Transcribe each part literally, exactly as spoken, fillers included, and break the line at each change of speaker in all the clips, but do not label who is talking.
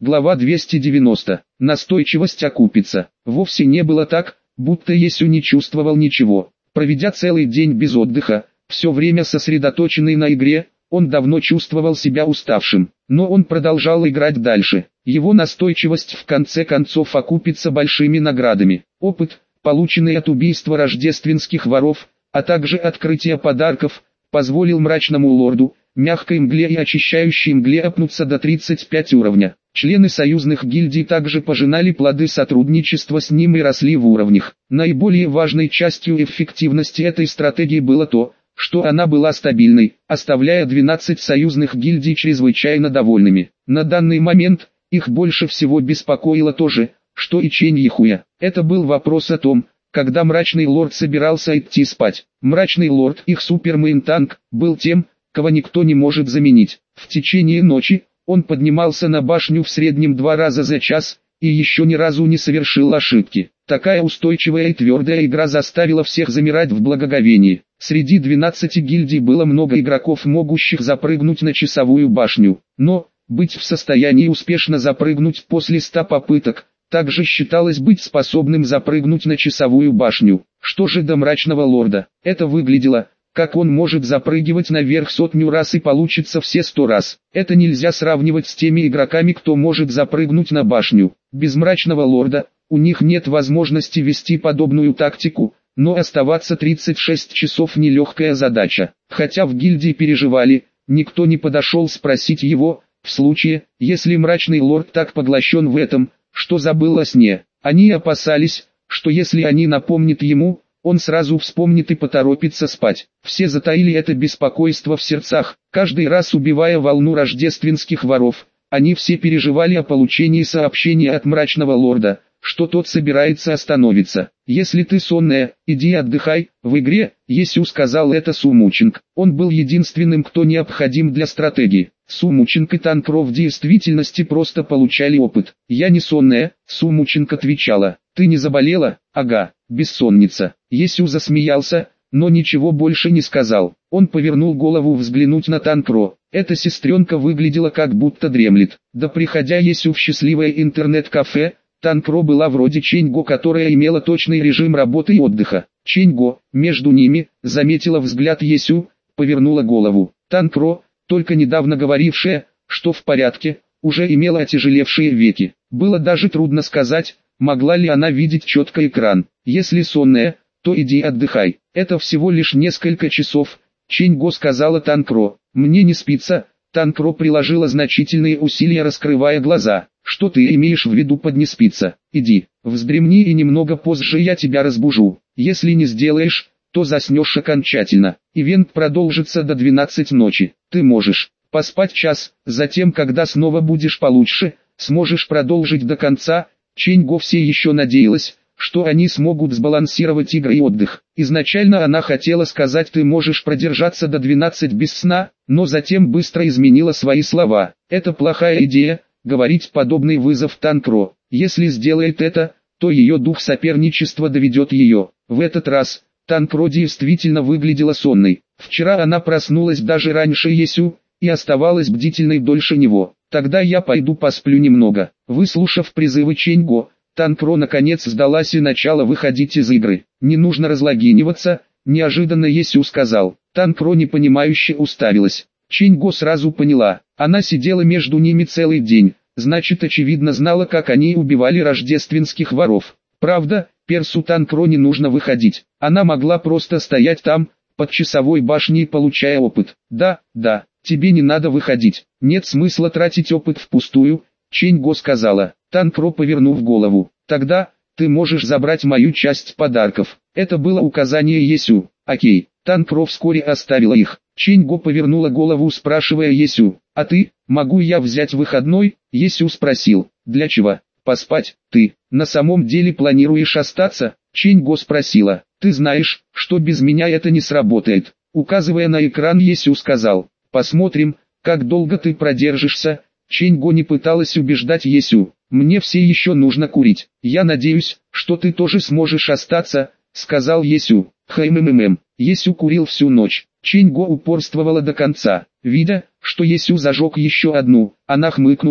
Глава двести девяносто. Настойчивость окупится. Вовсе не было так, будто Есю не чувствовал ничего. Проведя целый день без отдыха, все время сосредоточенный на игре, он давно чувствовал себя уставшим. Но он продолжал играть дальше. Его настойчивость в конце концов окупится большими наградами. Опыт, полученный от убийства рождественских воров, а также открытия подарков, позволил мрачному лорду, мягкой мгле и очищающей мгле опнуться до тридцать пять уровня. Члены союзных гильдий также пожинали плоды сотрудничества с ним и росли в уровнях. Наиболее важной частью эффективности этой стратегии было то, что она была стабильной, оставляя двенадцать союзных гильдий чрезвычайно довольными. На данный момент, их больше всего беспокоило то же, что и Чэнь Ихуя. Это был вопрос о том, когда Мрачный Лорд собирался идти спать. Мрачный Лорд, их супермейн-танк, был тем, кого никто не может заменить. В течение ночи, он поднимался на башню в среднем два раза за час, и еще ни разу не совершил ошибки. Такая устойчивая и твердая игра заставила всех замирать в благоговении. Среди двенадцати гильдий было много игроков, могущих запрыгнуть на часовую башню. Но, быть в состоянии успешно запрыгнуть после ста попыток, также считалось быть способным запрыгнуть на часовую башню. Что же до Мрачного Лорда? Это выглядело, как он может запрыгивать наверх сотню раз и получится все сто раз. Это нельзя сравнивать с теми игроками, кто может запрыгнуть на башню. Без Мрачного Лорда, у них нет возможности вести подобную тактику, но оставаться тридцать шесть часов нелегкая задача. Хотя в гильдии переживали, никто не подошел спросить его, в случае, если Мрачный Лорд так поглощен в этом, что забыл о сне. Они опасались, что если они напомнят ему, он сразу вспомнит и поторопится спать. Все затаили это беспокойство в сердцах. Каждый раз убивая волну рождественских воров, они все переживали о получении сообщения от Мрачного Лорда, что тот собирается остановиться. «Если ты сонная, иди отдыхай». В игре, Есю сказал это Сумучинг. Он был единственным, кто необходим для стратегии. Сумучинг и Танкро в действительности просто получали опыт. «Я не сонная», Сумучинг отвечала. «Ты не заболела?» «Ага, бессонница». Есю засмеялся, но ничего больше не сказал. Он повернул голову взглянуть на Танкро. Эта сестренка выглядела как будто дремлет. Да приходя Есю в счастливое интернет-кафе, Танкро была вроде Чэньго, которая имела точный режим работы и отдыха. Чэньго, между ними, заметила взгляд Есю, повернула голову. Танкро, только недавно говорившая, что в порядке, уже имела отяжелевшие веки. Было даже трудно сказать, могла ли она видеть четко экран. «Если сонная, то иди отдыхай. Это всего лишь несколько часов», Чэньго сказала Танкро. «Мне не спится». Танкро приложила значительные усилия, раскрывая глаза. «Что ты имеешь в виду под не спится? Иди, вздремни и немного позже я тебя разбужу. Если не сделаешь, то заснешь окончательно. Ивент продолжится до двенадцати ночи. Ты можешь поспать час, затем когда снова будешь получше, сможешь продолжить до конца». Чэньго все еще надеялась, что они смогут сбалансировать игры и отдых. Изначально она хотела сказать «ты можешь продержаться до двенадцати без сна», но затем быстро изменила свои слова. «Это плохая идея», говорить подобный вызов Танкро. Если сделает это, то ее дух соперничества доведет ее. В этот раз, Танкро действительно выглядела сонной. Вчера она проснулась даже раньше Есю, и оставалась бдительной дольше него. «Тогда я пойду посплю немного». Выслушав призывы Чэньго, Танкро наконец сдалась и начала выходить из игры. «Не нужно разлогиниваться», неожиданно Есю сказал. Танкро непонимающе уставилась. Чэньго сразу поняла. Она сидела между ними целый день, значит очевидно знала, как они убивали рождественских воров. Правда, персу Танкро не нужно выходить. Она могла просто стоять там, под часовой башней, получая опыт. «Да, да, тебе не надо выходить. Нет смысла тратить опыт впустую», Чэньго сказала. Танкро, повернув голову. «Тогда, ты можешь забрать мою часть подарков». Это было указание Есю. «Окей». Танкро вскоре оставила их. Чэньго повернула голову, спрашивая Есю. «А ты, могу я взять выходной?» Есю спросил. «Для чего?» «Поспать. Ты, на самом деле планируешь остаться?» Чэньго спросила. «Ты знаешь, что без меня это не сработает». Указывая на экран, Есю сказал. «Посмотрим, как долго ты продержишься». Чэньго не пыталась убеждать Есю. «Мне все еще нужно курить. Я надеюсь, что ты тоже сможешь остаться», сказал Есю. «Хм-хм-хм». Есю курил всю ночь. Чэньго упорствовала до конца. Видя, что Есю зажег еще одну, она хмыкнула.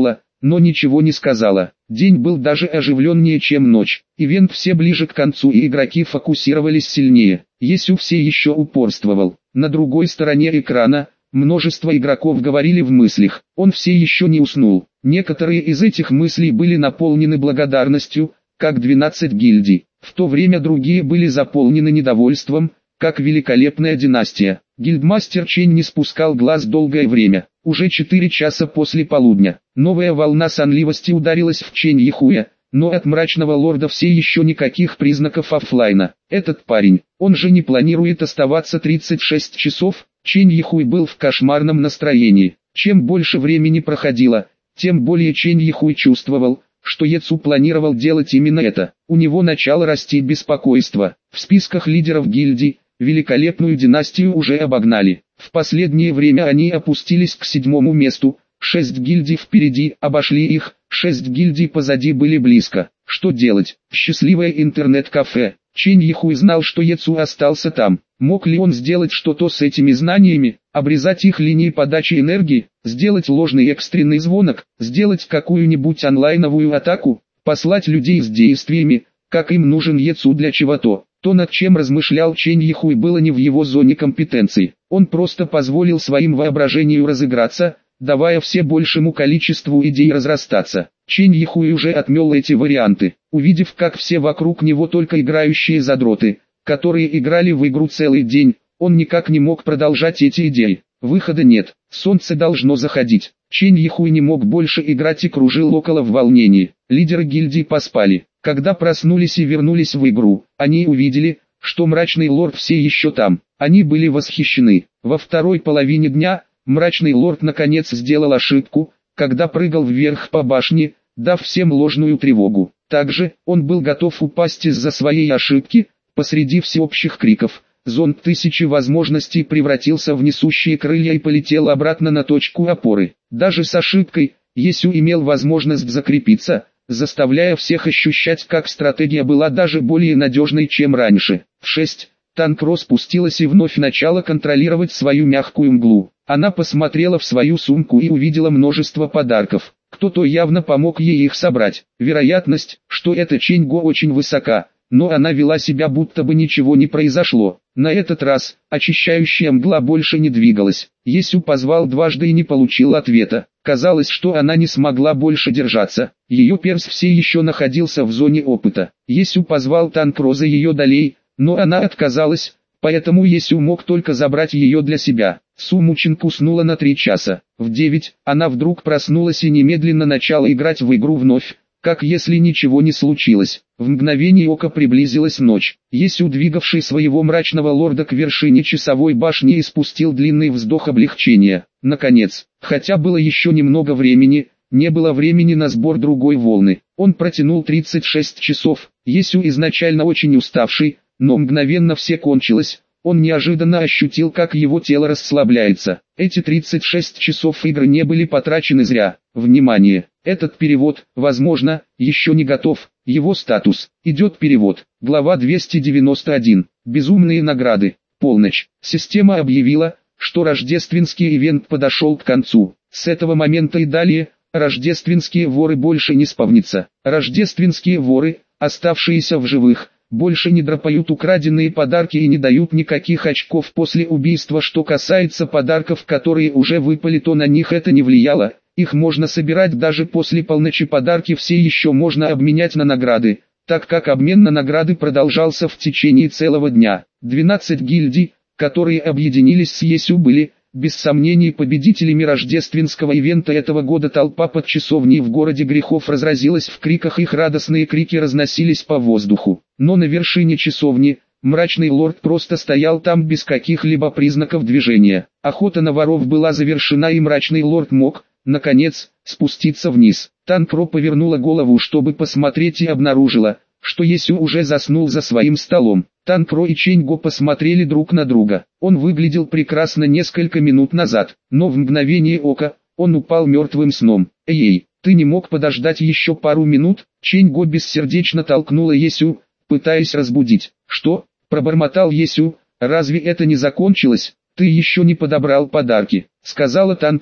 но ничего не сказала. День был даже оживленнее, чем ночь. Ивент все ближе к концу, и игроки фокусировались сильнее. Есю все еще упорствовал. На другой стороне экрана множество игроков говорили в мыслях. Он все еще не уснул. Некоторые из этих мыслей были наполнены благодарностью, как двенадцать гильдий. В то время другие были заполнены недовольством, как великолепная династия. Гильдмастер Чень не спускал глаз долгое время. Уже четыре часа после полудня. Новая волна сонливости ударилась в Чень Яхуя, но от мрачного лорда все еще никаких признаков оффлайна. Этот парень, он же не планирует оставаться тридцать шесть часов? Чень Яхуй был в кошмарном настроении. Чем больше времени проходило, тем более Чень Яхуй чувствовал, что Ецу планировал делать именно это. У него начало расти беспокойство. В списках лидеров гильдий великолепную династию уже обогнали. В последнее время они опустились к седьмому месту. Шесть гильдий впереди обошли их, шесть гильдий позади были близко. Что делать? Счастливое интернет-кафе. Чень Яхуй знал, что Ецу остался там. Мог ли он сделать что-то с этими знаниями? Обрезать их линии подачи энергии? Сделать ложный экстренный звонок? Сделать какую-нибудь онлайновую атаку? Послать людей с действиями, как им нужен Ецу для чего-то? То, над чем размышлял Чень Яхуй, было не в его зоне компетенции. Он просто позволил своим воображению разыграться, давая все большему количеству идей разрастаться. Чень Яхуй уже отмел эти варианты, увидев, как все вокруг него только играющие задроты, которые играли в игру целый день. Он никак не мог продолжать эти идеи. Выхода нет, солнце должно заходить. Чень Яхуй не мог больше играть и кружил около в волнении. Лидеры гильдии поспали. Когда проснулись и вернулись в игру, они увидели, что мрачный лорд все еще там. Они были восхищены. Во второй половине дня мрачный лорд наконец сделал ошибку, когда прыгал вверх по башне, дав всем ложную тревогу. Также он был готов упасть из-за своей ошибки. Посреди всеобщих криков зонд тысячи возможностей превратился в несущие крылья и полетел обратно на точку опоры. Даже с ошибкой Есю имел возможность закрепиться, заставляя всех ощущать, как стратегия была даже более надежной, чем раньше. В шесть Танкро спустилась и вновь начала контролировать свою мягкую мглу. Она посмотрела в свою сумку и увидела множество подарков. Кто-то явно помог ей их собрать. Вероятность, что это Чень Го, очень высока, но она вела себя, будто бы ничего не произошло. На этот раз очищающая мгла больше не двигалась. Есю позвал дважды и не получил ответа. Казалось, что она не смогла больше держаться. Ее перс все еще находился в зоне опыта. Есю позвал Танкро за ее долей, но она отказалась, поэтому Есю мог только забрать ее для себя. Сумученко уснула на три часа. В девять она вдруг проснулась и немедленно начала играть в игру вновь, как если ничего не случилось. В мгновение ока приблизилась ночь. Есю, двигавший своего мрачного лорда к вершине часовой башни, испустил длинный вздох облегчения. Наконец, хотя было еще немного времени, не было времени на сбор другой волны. Он протянул тридцать шесть часов. Есю, изначально очень уставший, но мгновенно все кончилось. Он неожиданно ощутил, как его тело расслабляется. Эти тридцать шесть часов игры не были потрачены зря. Внимание! Этот перевод, возможно, еще не готов. Его статус. Идет перевод. Глава двести девяносто один. Безумные награды. Полночь. Система объявила, что рождественский ивент подошел к концу. С этого момента и далее, рождественские воры больше не спавнятся. Рождественские воры, оставшиеся в живых, больше не дропают украденные подарки и не дают никаких очков после убийства. Что касается подарков, которые уже выпали, то на них это не влияло. Их можно собирать даже после полночи. Подарки все еще можно обменять на награды, так как обмен на награды продолжался в течение целого дня. двенадцать гильдий, которые объединились с Есю, были, без сомнений, победителями рождественского ивента этого года. Толпа под часовней в городе грехов разразилась в криках, их радостные крики разносились по воздуху. Но на вершине часовни мрачный лорд просто стоял там без каких-либо признаков движения. Охота на воров была завершена, и мрачный лорд мог, наконец, спуститься вниз. Танкро повернула голову, чтобы посмотреть, и обнаружила, что Есю уже заснул за своим столом. Танкро и Чень Го посмотрели друг на друга. Он выглядел прекрасно несколько минут назад, но в мгновение ока он упал мертвым сном. «Эй, ты не мог подождать еще пару минут?» Чень Го бессердечно толкнула Есю, пытаясь разбудить. «Что?» – пробормотал Есю. «Разве это не закончилось? Ты еще не подобрал подарки», – сказала Танкро.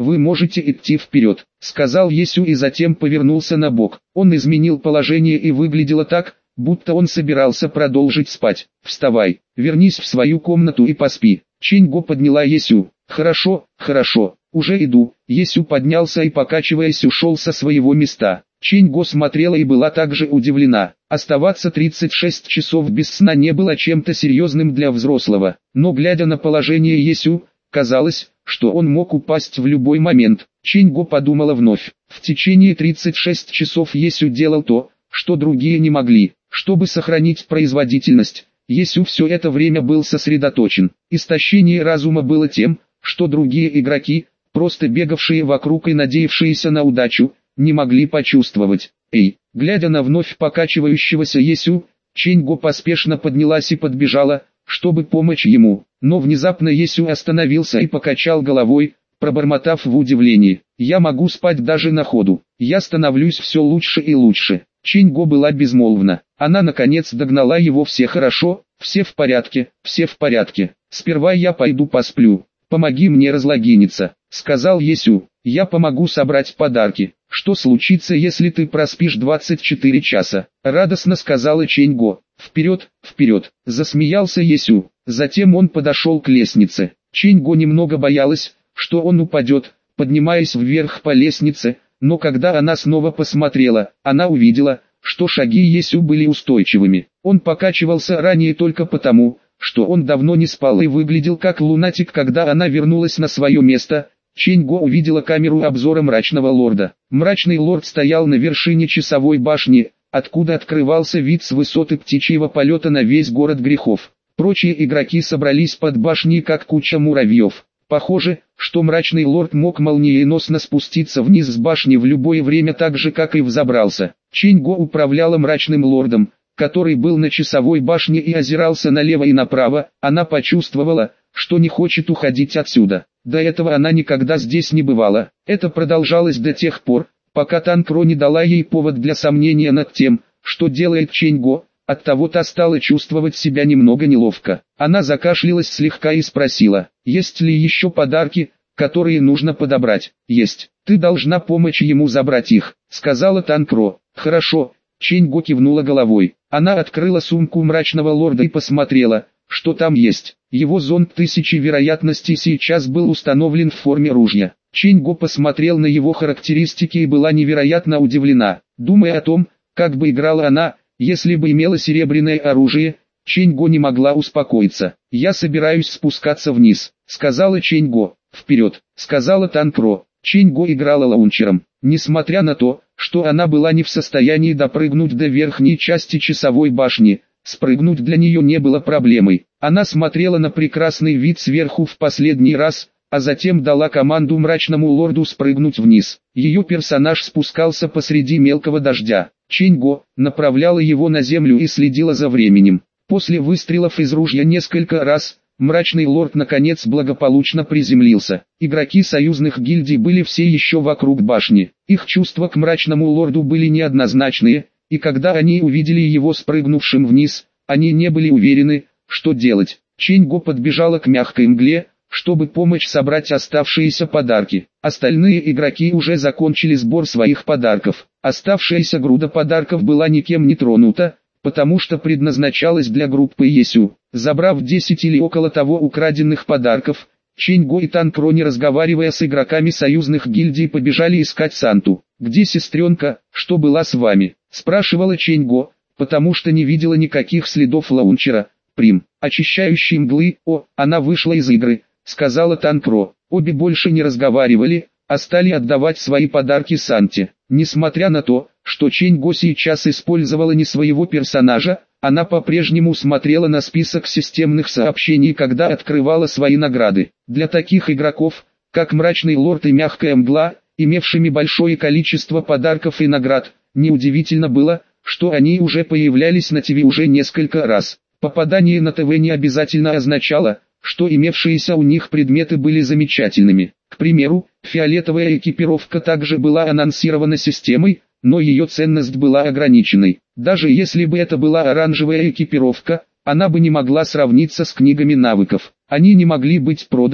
вы можете идти вперед», — сказал Есю и затем повернулся на бок. Он изменил положение и выглядело так, будто он собирался продолжить спать. «Вставай, вернись в свою комнату и поспи». Чинго подняла Есю. «Хорошо, хорошо, уже иду». Есю поднялся и покачиваясь ушел со своего места. Чинго смотрела и была также удивлена. Оставаться тридцать шесть часов без сна не было чем-то серьезным для взрослого. Но глядя на положение Есю, казалось, что он мог упасть в любой момент. Чинго подумала вновь. В течение тридцати шести часов Есю делал то, что другие не могли. Чтобы сохранить производительность, Есю все это время был сосредоточен. Истощение разума было тем, что другие игроки, просто бегавшие вокруг и надеявшиеся на удачу, не могли почувствовать. «Эй!» Глядя на вновь покачивающегося Есю, Чинго поспешно поднялась и подбежала, чтобы помочь ему. Но внезапно Есю остановился и покачал головой, пробормотав в удивлении: «Я могу спать даже на ходу. Я становлюсь все лучше и лучше». Чинго была безмолвна. Она наконец догнала его. «Все хорошо, все в порядке, все в порядке. Сперва я пойду посплю. Помоги мне разлогиниться», — сказал Есю. «Я помогу собрать подарки». «Что случится, если ты проспишь двадцать четыре часа?» — радостно сказала Чинго. «Вперед, вперед!» — засмеялся Есю. Затем он подошел к лестнице. Чинго немного боялась, что он упадет, поднимаясь вверх по лестнице, но когда она снова посмотрела, она увидела, что шаги Есю были устойчивыми. Он покачивался ранее только потому, что он давно не спал и выглядел как лунатик. Когда она вернулась на свое место, Чинго увидела камеру обзора Мрачного Лорда. Мрачный Лорд стоял на вершине часовой башни, откуда открывался вид с высоты птичьего полета на весь город грехов. Прочие игроки собрались под башней как куча муравьев. Похоже, что Мрачный Лорд мог молниеносно спуститься вниз с башни в любое время, так же как и взобрался. Чинго управляла Мрачным Лордом, который был на часовой башне и озирался налево и направо. Она почувствовала, что не хочет уходить отсюда. До этого она никогда здесь не бывала. Это продолжалось до тех пор, пока Танкро не дала ей повод для сомнения над тем, что делает Чинго. Оттого та стала чувствовать себя немного неловко. Она закашлялась слегка и спросила: «Есть ли еще подарки, которые нужно подобрать?» «Есть. Ты должна помочь ему забрать их», — сказала Танкро. «Хорошо». Чинго кивнула головой. Она открыла сумку Мрачного Лорда и посмотрела, что там есть. Его зонд тысячи вероятностей сейчас был установлен в форме ружья. Чинго посмотрел на его характеристики и была невероятно удивлена. Думая о том, как бы играла она, если бы имела серебряное оружие, Чинго не могла успокоиться. «Я собираюсь спускаться вниз», — сказала Чинго. «Вперед», — сказала Танкро. Чинго играла лаунчером. Несмотря на то, что она была не в состоянии допрыгнуть до верхней части часовой башни, спрыгнуть для нее не было проблемой. Она смотрела на прекрасный вид сверху в последний раз, а затем дала команду Мрачному Лорду спрыгнуть вниз. Ее персонаж спускался посреди мелкого дождя. Чинго направляла его на землю и следила за временем. После выстрелов из ружья несколько раз, Мрачный Лорд наконец благополучно приземлился. Игроки союзных гильдий были все еще вокруг башни. Их чувства к Мрачному Лорду были неоднозначные, и когда они увидели его спрыгнувшим вниз, они не были уверены, что делать. Чинго подбежала к мягкой мгле, чтобы помочь собрать оставшиеся подарки. Остальные игроки уже закончили сбор своих подарков. Оставшаяся груда подарков была никем не тронута, потому что предназначалась для группы Есю. Забрав десять или около того украденных подарков, Чинго и Танкро, не разговаривая с игроками союзных гильдий, побежали искать Санту. «Где сестренка, что была с вами?» — спрашивала Чинго, потому что не видела никаких следов лаунчера. «Прим, очищающий мглы, о, она вышла из игры», — сказала Танкро. Обе больше не разговаривали, а стали отдавать свои подарки Санте. Несмотря на то, что Чинго сейчас использовала не своего персонажа, она по-прежнему смотрела на список системных сообщений, когда открывала свои награды. Для таких игроков, как Мрачный Лорд и Мягкая Мгла, имевшими большое количество подарков и наград, неудивительно было, что они уже появлялись на ТВ уже несколько раз. Попадание на ТВ не обязательно означало, что имевшиеся у них предметы были замечательными. К примеру, фиолетовая экипировка также была анонсирована системой, но ее ценность была ограниченной. Даже если бы это была оранжевая экипировка, она бы не могла сравниться с книгами навыков. Они не могли быть проданы,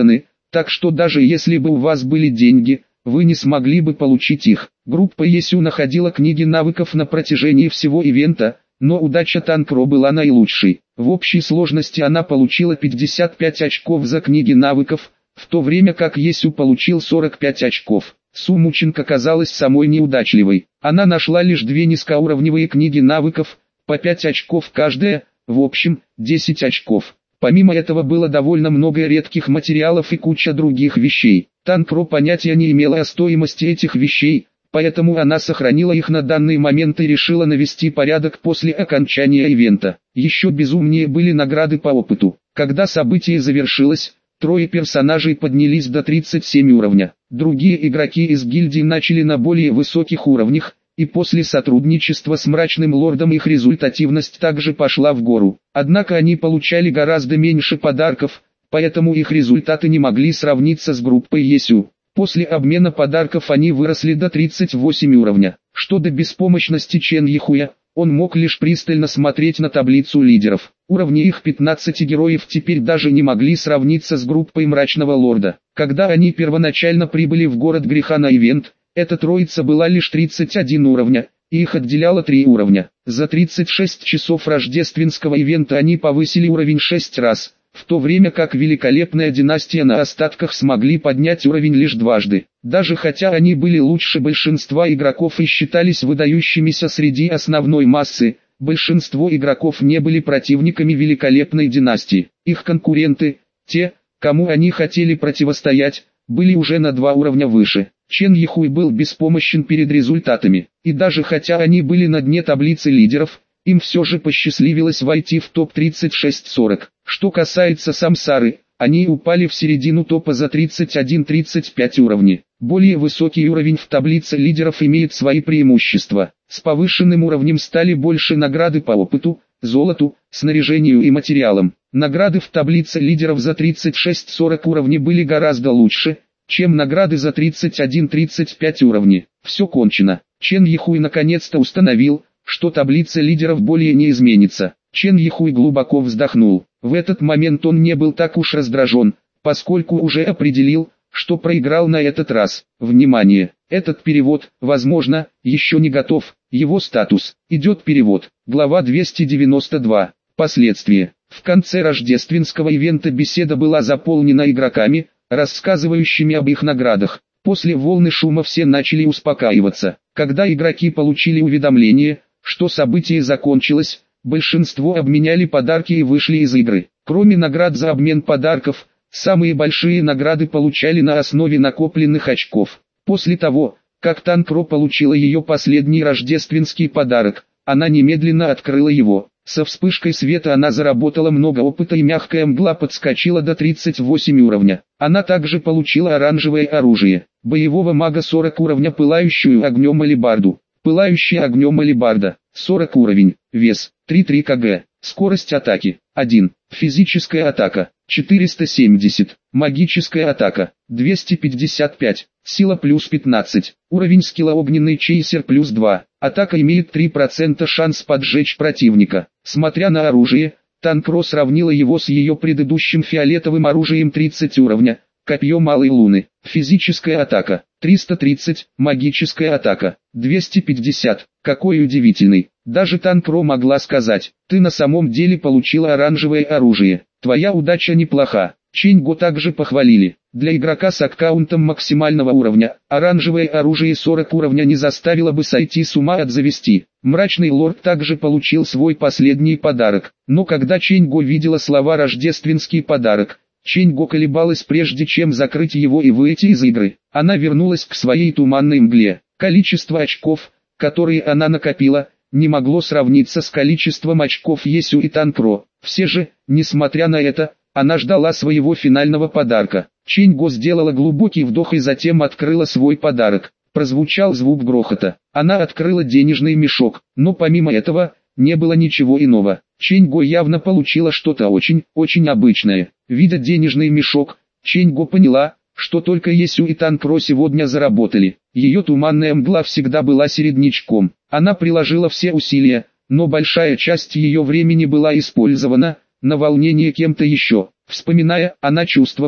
Так что даже если бы у вас были деньги, вы не смогли бы получить их. Группа Есю находила книги навыков на протяжении всего ивента, но удача Танкро была наилучшей. В общей сложности она получила пятьдесят пять очков за книги навыков, в то время как Есю получил сорок пять очков. Сумученко казалась самой неудачливой. Она нашла лишь две низкоуровневые книги навыков, по пять очков каждая, в общем, десять очков. Помимо этого было довольно много редких материалов и куча других вещей. Танкро понятия не имела о стоимости этих вещей, поэтому она сохранила их на данный момент и решила навести порядок после окончания ивента. Еще безумнее были награды по опыту. Когда событие завершилось, трое персонажей поднялись до тридцать семь уровня. Другие игроки из гильдии начали на более высоких уровнях, и после сотрудничества с Мрачным Лордом их результативность также пошла в гору. Однако они получали гораздо меньше подарков, поэтому их результаты не могли сравниться с группой Есю. После обмена подарков они выросли до тридцать восемь уровня. Что до беспомощности Чен Йихуя, он мог лишь пристально смотреть на таблицу лидеров. Уровни их пятнадцати героев теперь даже не могли сравниться с группой Мрачного Лорда. Когда они первоначально прибыли в город греха на ивент, эта троица была лишь тридцать один уровня, и их отделяло три уровня. За тридцать шесть часов рождественского ивента они повысили уровень шесть раз, в то время как великолепная династия на остатках смогли поднять уровень лишь дважды. Даже хотя они были лучше большинства игроков и считались выдающимися среди основной массы, большинство игроков не были противниками великолепной династии. Их конкуренты, те, кому они хотели противостоять, были уже на два уровня выше. Чен Йихуй был беспомощен перед результатами, и даже хотя они были на дне таблицы лидеров, им все же посчастливилось войти в топ тридцать шесть сорок. Что касается Самсары, они упали в середину топа за тридцать один тридцать пять уровни. Более высокий уровень в таблице лидеров имеет свои преимущества. С повышенным уровнем стали больше награды по опыту, золоту, снаряжению и материалам. Награды в таблице лидеров за тридцать шесть сорок уровни были гораздо лучше, чем награды за тридцать один тридцать пять уровни. Все кончено. Чен Йихуй наконец-то установил, что таблица лидеров более не изменится. Чен Йихуй глубоко вздохнул. В этот момент он не был так уж раздражен, поскольку уже определил, что проиграл на этот раз. Внимание! Этот перевод, возможно, еще не готов. Его статус. Идет перевод. Глава двести девяносто два. Последствия. В конце рождественского ивента беседа была заполнена игроками, рассказывающими об их наградах. После волны шума все начали успокаиваться. Когда игроки получили уведомление, что событие закончилось, большинство обменяли подарки и вышли из игры. Кроме наград за обмен подарков, самые большие награды получали на основе накопленных очков. После того, как Танкро получила ее последний рождественский подарок, она немедленно открыла его. Со вспышкой света она заработала много опыта и мягкая мгла подскочила до тридцать восемь уровня. Она также получила оранжевое оружие, боевого мага сорок уровня, пылающую огнем алебарду. Пылающая огнем алебарда, сорок уровень, вес, три три килограмма, скорость атаки, один, физическая атака, четыреста семьдесят, магическая атака, двести пятьдесят пять, сила плюс пятнадцать, уровень скилла огненный чейсер плюс два, атака имеет три процента шанс поджечь противника. Смотря на оружие, Танкро сравнила его с ее предыдущим фиолетовым оружием тридцать уровня, копье малой луны, физическая атака, триста тридцать, магическая атака, двести пятьдесят, какой удивительный. Даже Танкро могла сказать, ты на самом деле получила оранжевое оружие, твоя удача неплоха. Ченьго также похвалили. Для игрока с аккаунтом максимального уровня, оранжевое оружие сорок уровня не заставило бы сойти с ума от зависти. Мрачный Лорд также получил свой последний подарок, но когда Ченьго видела слова «рождественский подарок», Ченьго колебалась прежде чем закрыть его и выйти из игры. Она вернулась к своей туманной мгле. Количество очков, которые она накопила, не могло сравниться с количеством очков Есю и Танкро. Все же, несмотря на это, она ждала своего финального подарка. Ченьго сделала глубокий вдох и затем открыла свой подарок. Прозвучал звук грохота. Она открыла денежный мешок, но помимо этого, не было ничего иного. Ченьго явно получила что-то очень, очень обычное. Видя денежный мешок, Ченьго поняла, что только Есю и Танкро сегодня заработали. Ее туманная мгла всегда была середнячком. Она приложила все усилия, но большая часть ее времени была использована на волнение кем-то еще. Вспоминая, она чувствовала,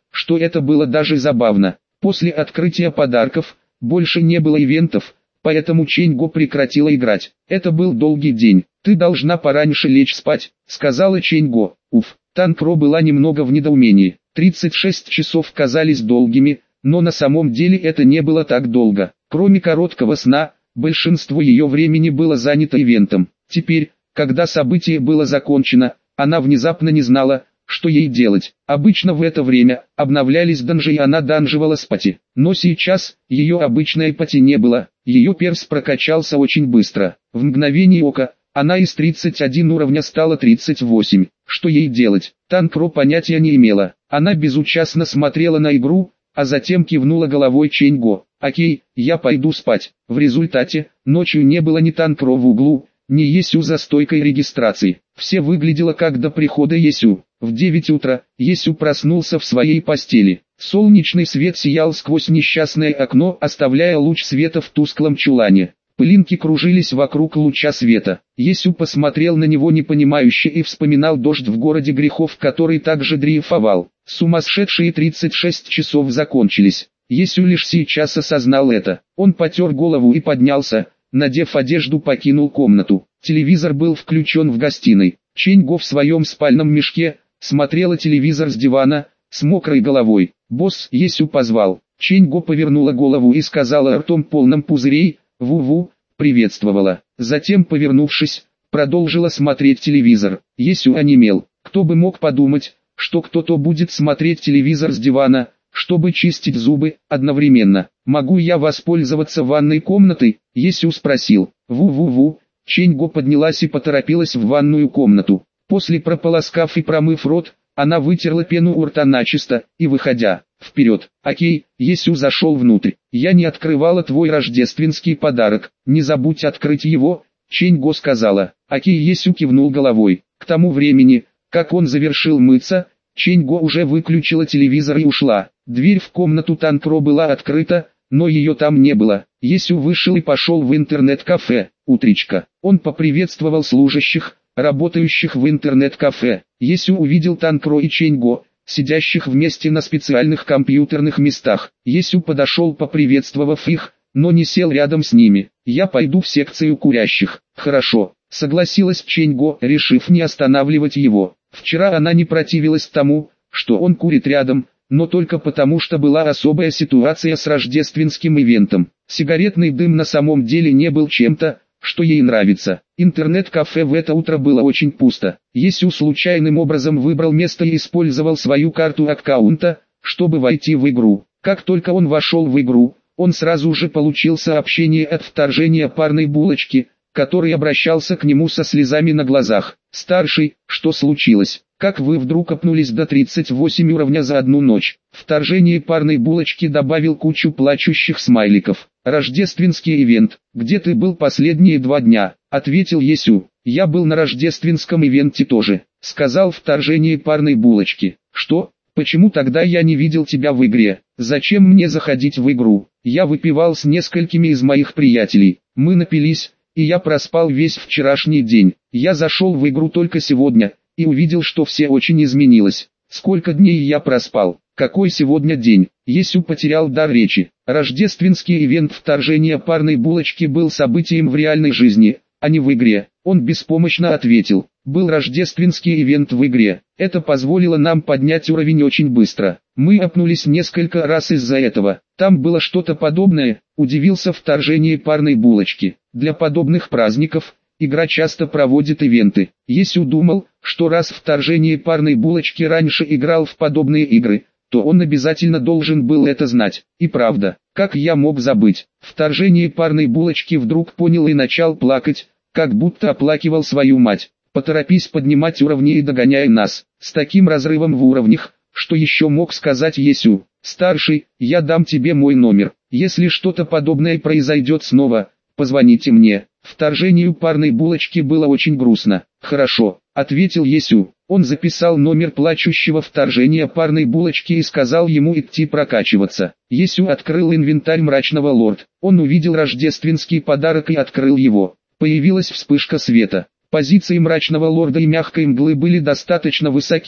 что это было даже забавно. После открытия подарков, больше не было ивентов, поэтому Чэнь-Го прекратила играть. Это был долгий день. «Ты должна пораньше лечь спать», — сказала Чэнь-Го. Уф, Тан-Про была немного в недоумении. тридцать шесть часов казались долгими, но на самом деле это не было так долго. Кроме короткого сна, большинство ее времени было занято ивентом. Теперь, когда событие было закончено, она внезапно не знала, что ей делать. Обычно в это время обновлялись данжи и она данжевала с пати. Но сейчас ее обычной пати не было, ее перс прокачался очень быстро. В мгновение ока, она из тридцати одного уровня стала тридцать восемь. Что ей делать? Тан-Про понятия не имела. Она безучастно смотрела на игру, а затем кивнула головой Чэнь-Го. «Окей, я пойду спать». В результате, ночью не было ни Тан-Про в углу, ни Есю за стойкой регистрации. Все выглядело как до прихода Есю. В девять утра, Есю проснулся в своей постели. Солнечный свет сиял сквозь несчастное окно, оставляя луч света в тусклом чулане. Пылинки кружились вокруг луча света. Есю посмотрел на него непонимающе и вспоминал дождь в городе грехов, который также дрейфовал. Сумасшедшие тридцать шесть часов закончились. Есю лишь сейчас осознал это. Он потер голову и поднялся, надев одежду, покинул комнату. Телевизор был включен в гостиной. Чэнь-Го в своем спальном мешке смотрела телевизор с дивана, с мокрой головой. «Босс», Есю позвал. Чэнь-Го повернула голову и сказала ртом полным пузырей: «Ву-ву», приветствовала. Затем, повернувшись, продолжила смотреть телевизор. Есю онемел. Кто бы мог подумать, что кто-то будет смотреть телевизор с дивана, чтобы чистить зубы, одновременно. «Могу я воспользоваться ванной комнатой?» Есю спросил. «Ву-ву-ву». Чэнь-Го поднялась и поторопилась в ванную комнату. После прополоскав и промыв рот, она вытерла пену у рта начисто, и выходя, вперед. «Окей», Есю зашел внутрь. «Я не открывала твой рождественский подарок, не забудь открыть его», Чэнь-Го сказала. «Окей», Есю кивнул головой. К тому времени, как он завершил мыться, Чэнь-Го уже выключила телевизор и ушла. Дверь в комнату Тан-Про была открыта, но ее там не было. Есю вышел и пошел в интернет-кафе. Утречка. Он поприветствовал служащих, работающих в интернет-кафе. Есю увидел Тан-Про и Чэнь-Го, сидящих вместе на специальных компьютерных местах. Есю подошел, поприветствовав их, но не сел рядом с ними. «Я пойду в секцию курящих». «Хорошо», согласилась Чэнь-Го, решив не останавливать его. Вчера она не противилась тому, что он курит рядом, но только потому, что была особая ситуация с рождественским ивентом. Сигаретный дым на самом деле не был чем-то, что ей нравится. Интернет-кафе в это утро было очень пусто. Есю случайным образом выбрал место и использовал свою карту аккаунта, чтобы войти в игру. Как только он вошел в игру, он сразу же получил сообщение от вторжения парной булочки, который обращался к нему со слезами на глазах. «Старший, что случилось? Как вы вдруг опнулись до тридцать восемь уровня за одну ночь?» Вторжение парной булочки добавил кучу плачущих смайликов. «Рождественский ивент. Где ты был последние два дня?» — ответил Есю. «Я был на рождественском ивенте тоже», — сказал вторжение парной булочки. «Что? Почему тогда я не видел тебя в игре? Зачем мне заходить в игру? Я выпивал с несколькими из моих приятелей. Мы напились, и я проспал весь вчерашний день. Я зашел в игру только сегодня и увидел, что все очень изменилось. Сколько дней я проспал? Какой сегодня день?» Есю потерял дар речи. Рождественский ивент вторжения парной булочки был событием в реальной жизни, а не в игре. Он беспомощно ответил: «Был рождественский ивент в игре. Это позволило нам поднять уровень очень быстро. Мы опнулись несколько раз из-за этого. Там было что-то подобное», — удивился вторжение парной булочки. «Для подобных праздников игра часто проводит ивенты». Есю думал, что раз вторжение парной булочки раньше играл в подобные игры, то он обязательно должен был это знать. И правда, как я мог забыть? Вторжение парной булочки вдруг понял и начал плакать, как будто оплакивал свою мать. «Поторопись поднимать уровни и догоняй нас». С таким разрывом в уровнях, что еще мог сказать Есю? «Старший, я дам тебе мой номер. Если что-то подобное произойдет снова, позвоните мне». Вторжению парной булочки было очень грустно. «Хорошо», — ответил Есю. Он записал номер плачущего вторжения парной булочки и сказал ему идти прокачиваться. Есю открыл инвентарь мрачного лорд. Он увидел рождественский подарок и открыл его. Появилась вспышка света. Позиции мрачного лорда и мягкой мглы были достаточно высоки,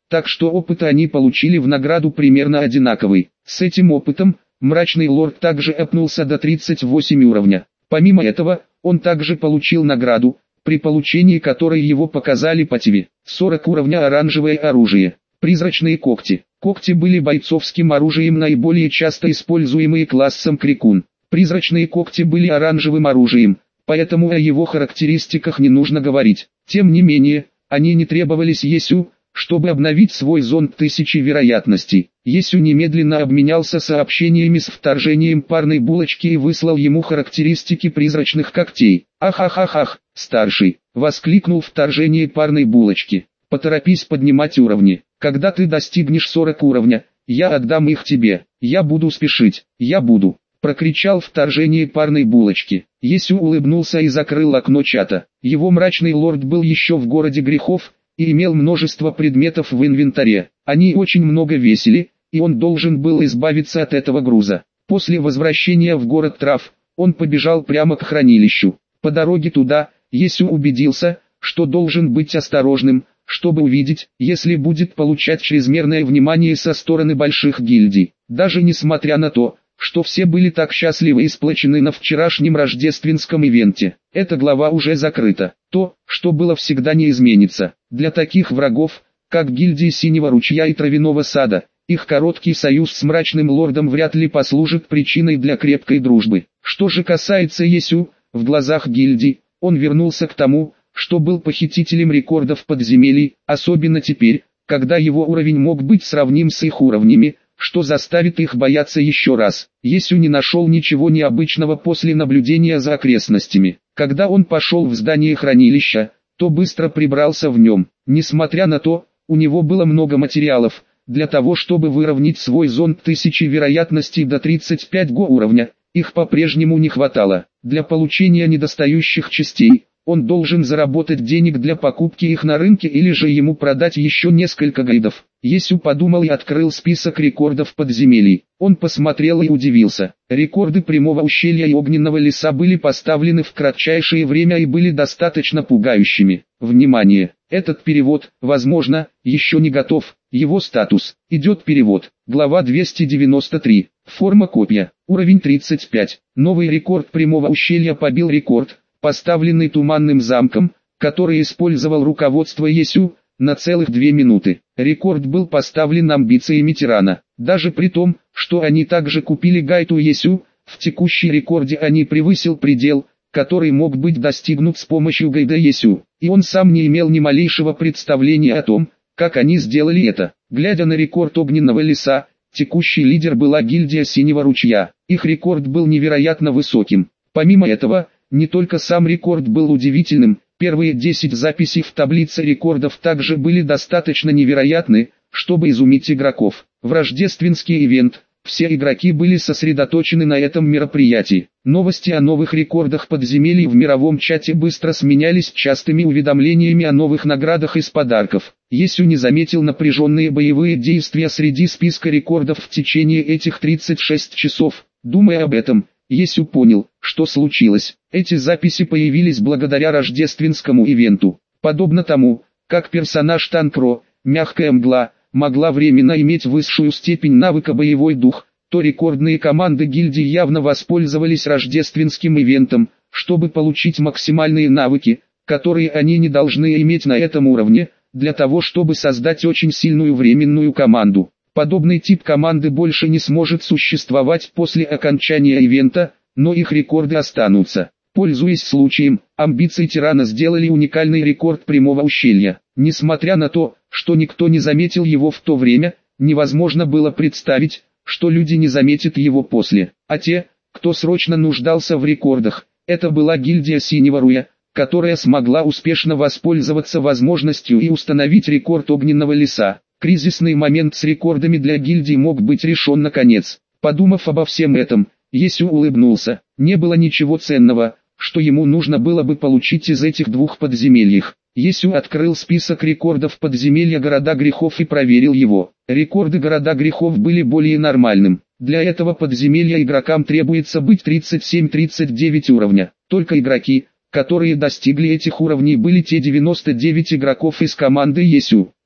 так что опыт они получили в награду примерно одинаковый. С этим опытом, Мрачный Лорд также апнулся до тридцать восемь уровня. Помимо этого, он также получил награду, при получении которой его показали по ТВ. сорок уровня оранжевое оружие. Призрачные когти. Когти были бойцовским оружием, наиболее часто используемые классом Крикун. Призрачные когти были оранжевым оружием, поэтому о его характеристиках не нужно говорить. Тем не менее, они не требовались Есю, чтобы обновить свой зонд тысячи вероятностей. Есю немедленно обменялся сообщениями с вторжением парной булочки и выслал ему характеристики призрачных когтей. «Ах-ах-ах-ах, старший!» — воскликнул вторжение парной булочки. «Поторопись поднимать уровни. Когда ты достигнешь сорок уровня, я отдам их тебе. Я буду спешить, я буду!» — прокричал вторжение парной булочки. Есю улыбнулся и закрыл окно чата. Его Мрачный Лорд был еще в городе грехов и имел множество предметов в инвентаре. Они очень много весили, и он должен был избавиться от этого груза. После возвращения в город трав, он побежал прямо к хранилищу. По дороге туда, Есю убедился, что должен быть осторожным, чтобы увидеть, если будет получать чрезмерное внимание со стороны больших гильдий. Даже несмотря на то, что все были так счастливы и сплочены на вчерашнем рождественском ивенте. Эта глава уже закрыта. То, что было всегда, не изменится. Для таких врагов, как гильдии Синего Ручья и Травяного Сада, их короткий союз с Мрачным Лордом вряд ли послужит причиной для крепкой дружбы. Что же касается Есю, в глазах гильдий, он вернулся к тому, что был похитителем рекордов подземелий, особенно теперь, когда его уровень мог быть сравним с их уровнями, что заставит их бояться еще раз. Есю не нашел ничего необычного после наблюдения за окрестностями. Когда он пошел в здание хранилища, то быстро прибрался в нем. Несмотря на то, у него было много материалов, для того чтобы выровнять свой зонд тысячи вероятностей до тридцать пять го уровня, их по-прежнему не хватало. Для получения недостающих частей, он должен заработать денег для покупки их на рынке или же ему продать еще несколько гайдов. Есю подумал и открыл список рекордов подземелий. Он посмотрел и удивился. Рекорды Прямого ущелья и Огненного леса были поставлены в кратчайшее время и были достаточно пугающими. Внимание! Этот перевод, возможно, еще не готов. Его статус. Идет перевод. Глава двести девяносто три. Форма копия. Уровень тридцать пять. Новый рекорд Прямого ущелья побил рекорд, поставленный Туманным замком, который использовал руководство Есю, на целых две минуты. Рекорд был поставлен амбициями тирана. Даже при том, что они также купили гайд у Есю, в текущей рекорде они превысил предел, который мог быть достигнут с помощью гайда Есю. И он сам не имел ни малейшего представления о том, как они сделали это. Глядя на рекорд Огненного леса, текущий лидер была гильдия Синего Ручья. Их рекорд был невероятно высоким. Помимо этого, не только сам рекорд был удивительным, первые десять записей в таблице рекордов также были достаточно невероятны, чтобы изумить игроков. В рождественский ивент, все игроки были сосредоточены на этом мероприятии. Новости о новых рекордах подземелий в мировом чате быстро сменялись частыми уведомлениями о новых наградах из подарков. Есю не заметил напряженные боевые действия среди списка рекордов в течение этих тридцати шести часов. Думая об этом, Есю понял, что случилось. Эти записи появились благодаря рождественскому ивенту. Подобно тому, как персонаж Танкро, мягкая мгла, могла временно иметь высшую степень навыка боевой дух, то рекордные команды гильдии явно воспользовались рождественским ивентом, чтобы получить максимальные навыки, которые они не должны иметь на этом уровне, для того чтобы создать очень сильную временную команду. Подобный тип команды больше не сможет существовать после окончания ивента, но их рекорды останутся. Пользуясь случаем, амбиции тирана сделали уникальный рекорд Прямого ущелья. Несмотря на то, что никто не заметил его в то время, невозможно было представить, что люди не заметят его после. А те, кто срочно нуждался в рекордах, это была гильдия Синего Руя, которая смогла успешно воспользоваться возможностью и установить рекорд Огненного леса. Кризисный момент с рекордами для гильдии мог быть решен наконец. Подумав обо всем этом, Есю улыбнулся. Не было ничего ценного, что ему нужно было бы получить из этих двух подземелий. Есю открыл список рекордов подземелья Города Грехов и проверил его. Рекорды Города Грехов были более нормальным. Для этого подземелья игрокам требуется быть тридцать семь — тридцать девять уровня. Только игроки, которые достигли этих уровней, были те девяносто девять игроков из команды Есю.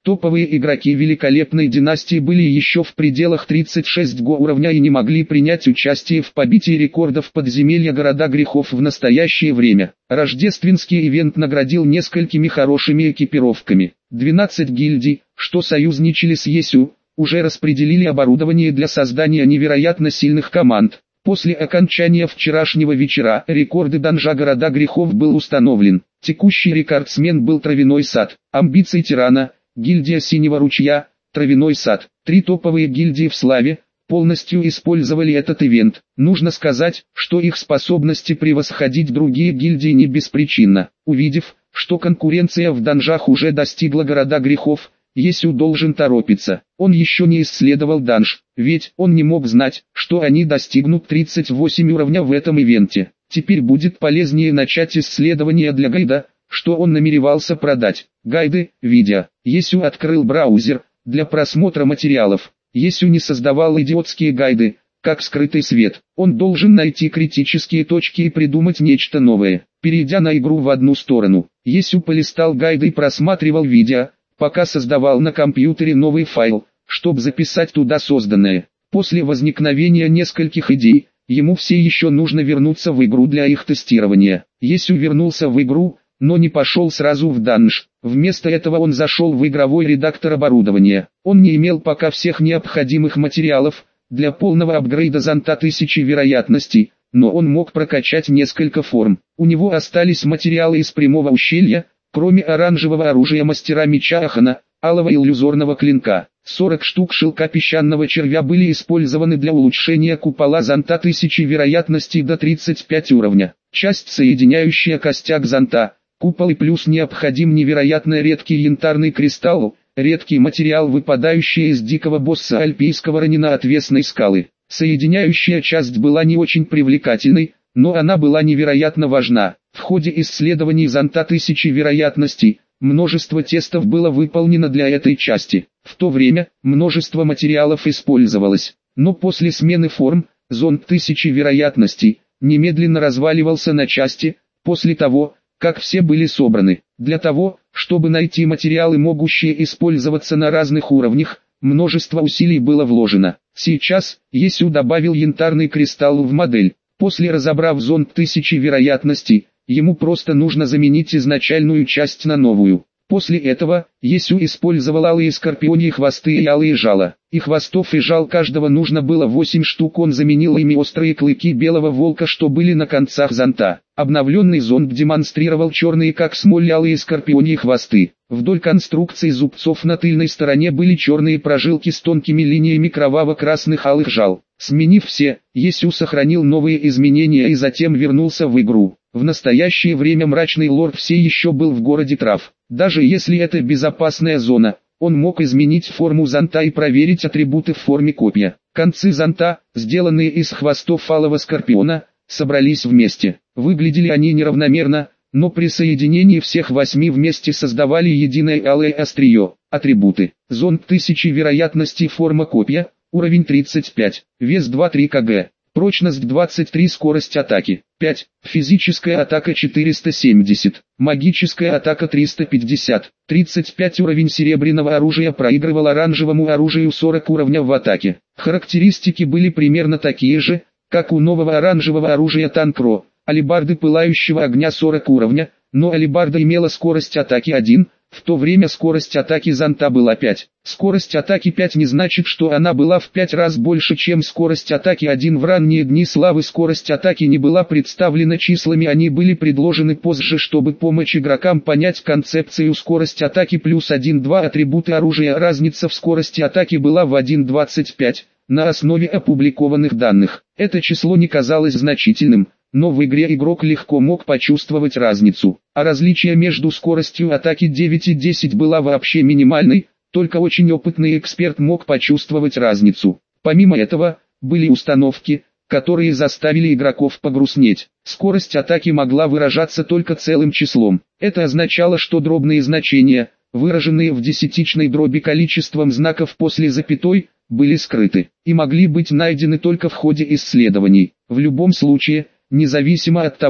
Топовые игроки великолепной династии были еще в пределах тридцать шесть го уровня и не могли принять участие в побитии рекордов подземелья города грехов в настоящее время. Рождественский ивент наградил несколькими хорошими экипировками. двенадцать гильдий, что союзничали с ЕСЮ, уже распределили оборудование для создания невероятно сильных команд. После окончания вчерашнего вечера рекорды данжа города грехов был установлен. Текущий рекордсмен был Травяной сад. Амбиции тирана, гильдия Синего ручья, Травяной сад. Три топовые гильдии в славе полностью использовали этот ивент. Нужно сказать, что их способности превосходить другие гильдии не беспричинно. Увидев, что конкуренция в данжах уже достигла города грехов, ЕСЮ должен торопиться. Он еще не исследовал данж, ведь он не мог знать, что они достигнут тридцать восемь уровня в этом ивенте. Теперь будет полезнее начать исследование для гайда, что он намеревался продать. Гайды, видео. ЕСЮ открыл браузер для просмотра материалов. ЕСЮ не создавал идиотские гайды, как скрытый свет. Он должен найти критические точки и придумать нечто новое. Перейдя на игру в одну сторону, ЕСЮ полистал гайды и просматривал видео, пока создавал на компьютере новый файл, чтобы записать туда созданное. После возникновения нескольких идей, ему все еще нужно вернуться в игру для их тестирования. ЕСЮ вернулся в игру, но не пошел сразу в данж. Вместо этого он зашел в игровой редактор оборудования. Он не имел пока всех необходимых материалов для полного апгрейда зонта тысячи вероятностей, но он мог прокачать несколько форм. У него остались материалы из прямого ущелья, кроме оранжевого оружия мастера меча Ахана, алого иллюзорного клинка. сорок штук шелка песчаного червя были использованы для улучшения купола зонта тысячи вероятностей до тридцать пять уровня. Часть, соединяющая костяк зонта, купол и плюс необходим невероятно редкий янтарный кристалл, редкий материал, выпадающий из дикого босса альпийского ранина отвесной скалы. Соединяющая часть была не очень привлекательной, но она была невероятно важна. В ходе исследований зонта тысячи вероятностей, множество тестов было выполнено для этой части. В то время, множество материалов использовалось, но после смены форм, зонт тысячи вероятностей, немедленно разваливался на части, после того, как все были собраны. Для того, чтобы найти материалы, могущие использоваться на разных уровнях, множество усилий было вложено. Сейчас, ЕСЮ добавил янтарный кристалл в модель. После разобрав зонт тысячи вероятностей, ему просто нужно заменить изначальную часть на новую. После этого, ЕСЮ использовал алые скорпионьи хвосты и алые жала. И хвостов и жал каждого нужно было восемь штук, он заменил ими острые клыки белого волка, что были на концах зонта. Обновленный зонт демонстрировал черные как смоль алые скорпионьи хвосты. Вдоль конструкции зубцов на тыльной стороне были черные прожилки с тонкими линиями кроваво-красных алых жал. Сменив все, ЕСЮ сохранил новые изменения и затем вернулся в игру. В настоящее время мрачный лорд все еще был в городе трав. Даже если это безопасная зона, он мог изменить форму зонта и проверить атрибуты в форме копья. Концы зонта, сделанные из хвостов алого скорпиона, собрались вместе. Выглядели они неравномерно, но при соединении всех восьми вместе создавали единое алое острие. Атрибуты. Зонт тысячи вероятностей, форма копья, уровень тридцать пять, вес два-три килограмма. Прочность двадцать три, скорость атаки пять, физическая атака четыреста семьдесят, магическая атака триста пятьдесят, тридцать пять. Уровень серебряного оружия проигрывал оранжевому оружию сорок уровня в атаке. Характеристики были примерно такие же, как у нового оранжевого оружия Танкро, алебарды пылающего огня сорок уровня, но алебарда имела скорость атаки один, в то время скорость атаки зонта была пять. Скорость атаки пять не значит, что она была в пять раз больше, чем скорость атаки один. В ранние дни славы скорость атаки не была представлена числами, они были предложены позже, чтобы помочь игрокам понять концепцию. Скорость атаки плюс один-два, атрибуты оружия. Разница в скорости атаки была в один двадцать пять, на основе опубликованных данных. Это число не казалось значительным, но в игре игрок легко мог почувствовать разницу. А различие между скоростью атаки девять и десять была вообще минимальной, только очень опытный эксперт мог почувствовать разницу. Помимо этого, были установки, которые заставили игроков погрустнеть. Скорость атаки могла выражаться только целым числом. Это означало, что дробные значения, выраженные в десятичной дроби количеством знаков после запятой, были скрыты и могли быть найдены только в ходе исследований. В любом случае, независимо от того,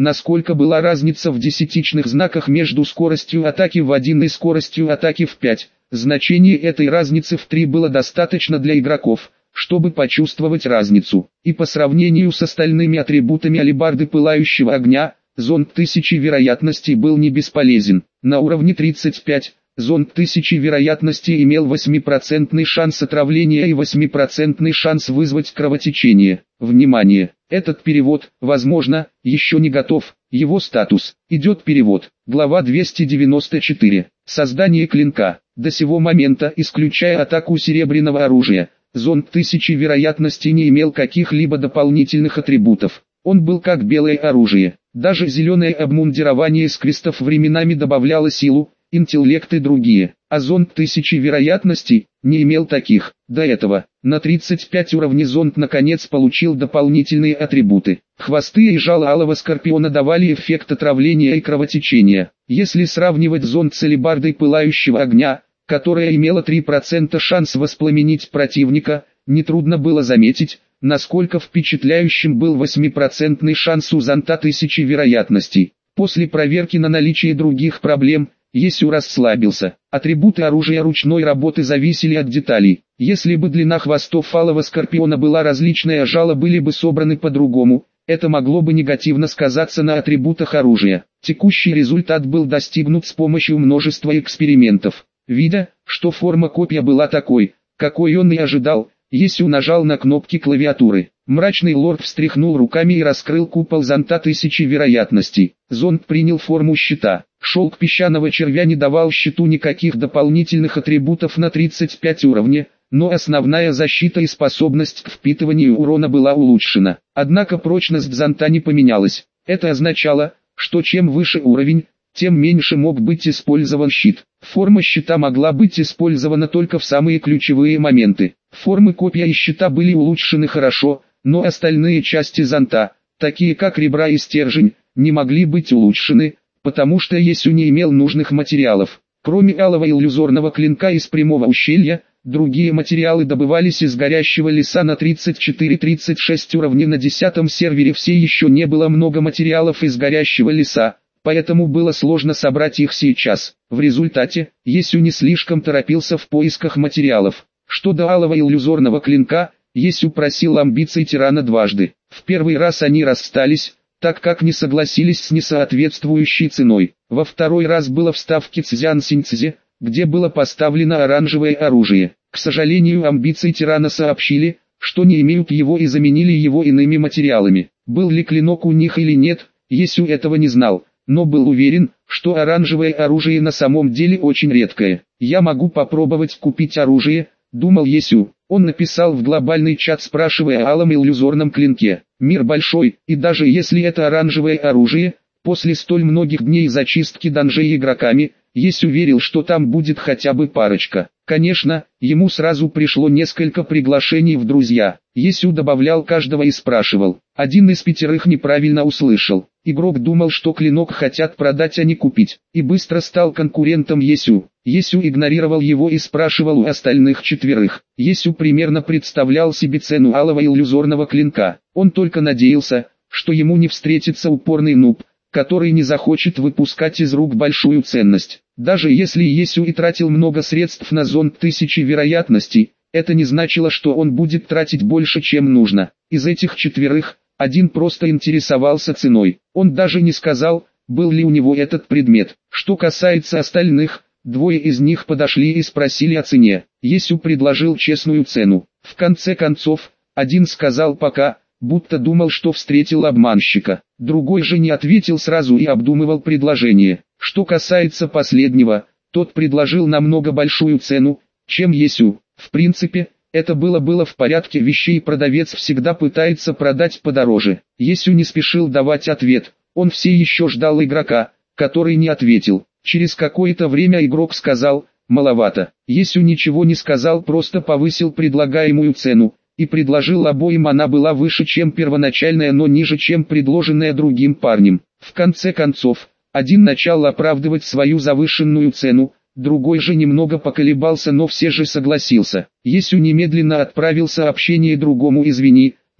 насколько была разница в десятичных знаках между скоростью атаки в один и скоростью атаки в пять. Значение этой разницы в три было достаточно для игроков, чтобы почувствовать разницу. И по сравнению с остальными атрибутами алебарды пылающего огня, зонд тысячи вероятностей был не бесполезен. На уровне тридцать пять, зонд тысячи вероятностей имел восьмипроцентный шанс отравления и восьмипроцентный шанс вызвать кровотечение. Внимание! Этот перевод, возможно, еще не готов. Его статус. Идет перевод. Глава двести девяносто четыре. Создание клинка. До сего момента, исключая атаку серебряного оружия, зонд тысячи вероятностей не имел каких-либо дополнительных атрибутов. Он был как белое оружие. Даже зеленое обмундирование из квестов временами добавляло силу, интеллект и другие. А зонд тысячи вероятностей не имел таких. До этого, на тридцать пять уровне зонд наконец получил дополнительные атрибуты. Хвосты и жало алого скорпиона давали эффект отравления и кровотечения. Если сравнивать зонд с алебардой пылающего огня, которая имела три процента шанс воспламенить противника, нетрудно было заметить, насколько впечатляющим был восьмипроцентный шанс у зонта тысячи вероятностей. После проверки на наличие других проблем, Есю расслабился. Атрибуты оружия ручной работы зависели от деталей. Если бы длина хвостов алого скорпиона была различная, жало были бы собраны по-другому, это могло бы негативно сказаться на атрибутах оружия. Текущий результат был достигнут с помощью множества экспериментов. Видя, что форма копья была такой, какой он и ожидал, Есю нажал на кнопки клавиатуры. Мрачный лорд встряхнул руками и раскрыл купол зонта тысячи вероятностей. Зонт принял форму щита. Шелк песчаного червя не давал щиту никаких дополнительных атрибутов на тридцать пять уровне, но основная защита и способность к впитыванию урона была улучшена. Однако прочность зонта не поменялась. Это означало, что чем выше уровень, тем меньше мог быть использован щит. Форма щита могла быть использована только в самые ключевые моменты. Формы копья и щита были улучшены хорошо, но остальные части зонта, такие как ребра и стержень, не могли быть улучшены, потому что Есю не имел нужных материалов. Кроме алого иллюзорного клинка из прямого ущелья, другие материалы добывались из горящего леса на тридцать четыре тридцать шесть уровне. На десятом сервере все еще не было много материалов из горящего леса, поэтому было сложно собрать их сейчас. В результате, Есю не слишком торопился в поисках материалов. Что до алого иллюзорного клинка, Есю просил амбиций тирана дважды. В первый раз они расстались, так как не согласились с несоответствующей ценой. Во второй раз было в ставке Цзянсиньцзе, где было поставлено оранжевое оружие. К сожалению, амбиции тирана сообщили, что не имеют его и заменили его иными материалами. Был ли клинок у них или нет, Есю этого не знал, но был уверен, что оранжевое оружие на самом деле очень редкое. «Я могу попробовать купить оружие», — думал Есю. Он написал в глобальный чат, спрашивая о алом иллюзорном клинке. Мир большой, и даже если это оранжевое оружие, после столь многих дней зачистки данжей игроками, Есю верил, что там будет хотя бы парочка. Конечно, ему сразу пришло несколько приглашений в друзья. Есю добавлял каждого и спрашивал. Один из пятерых неправильно услышал. Игрок думал, что клинок хотят продать, а не купить, и быстро стал конкурентом Есю. Есю игнорировал его и спрашивал у остальных четверых. Есю примерно представлял себе цену алого иллюзорного клинка. Он только надеялся, что ему не встретится упорный нуб, который не захочет выпускать из рук большую ценность. Даже если Есю и тратил много средств на зонд тысячи вероятностей, это не значило, что он будет тратить больше, чем нужно. Из этих четверых, один просто интересовался ценой. Он даже не сказал, был ли у него этот предмет. Что касается остальных, двое из них подошли и спросили о цене. Есю предложил честную цену. В конце концов, один сказал «пока», будто думал, что встретил обманщика. Другой же не ответил сразу и обдумывал предложение. Что касается последнего, тот предложил намного большую цену, чем Есю. В принципе, это было было в порядке вещей, продавец всегда пытается продать подороже. Есю не спешил давать ответ, он все еще ждал игрока, который не ответил. Через какое-то время игрок сказал «маловато». Есю ничего не сказал, просто повысил предлагаемую цену и предложил обоим, она была выше, чем первоначальная, но ниже, чем предложенная другим парнем. В конце концов, один начал оправдывать свою завышенную цену, другой же немного поколебался, но все же согласился. Есю немедленно отправил сообщение другому «извини,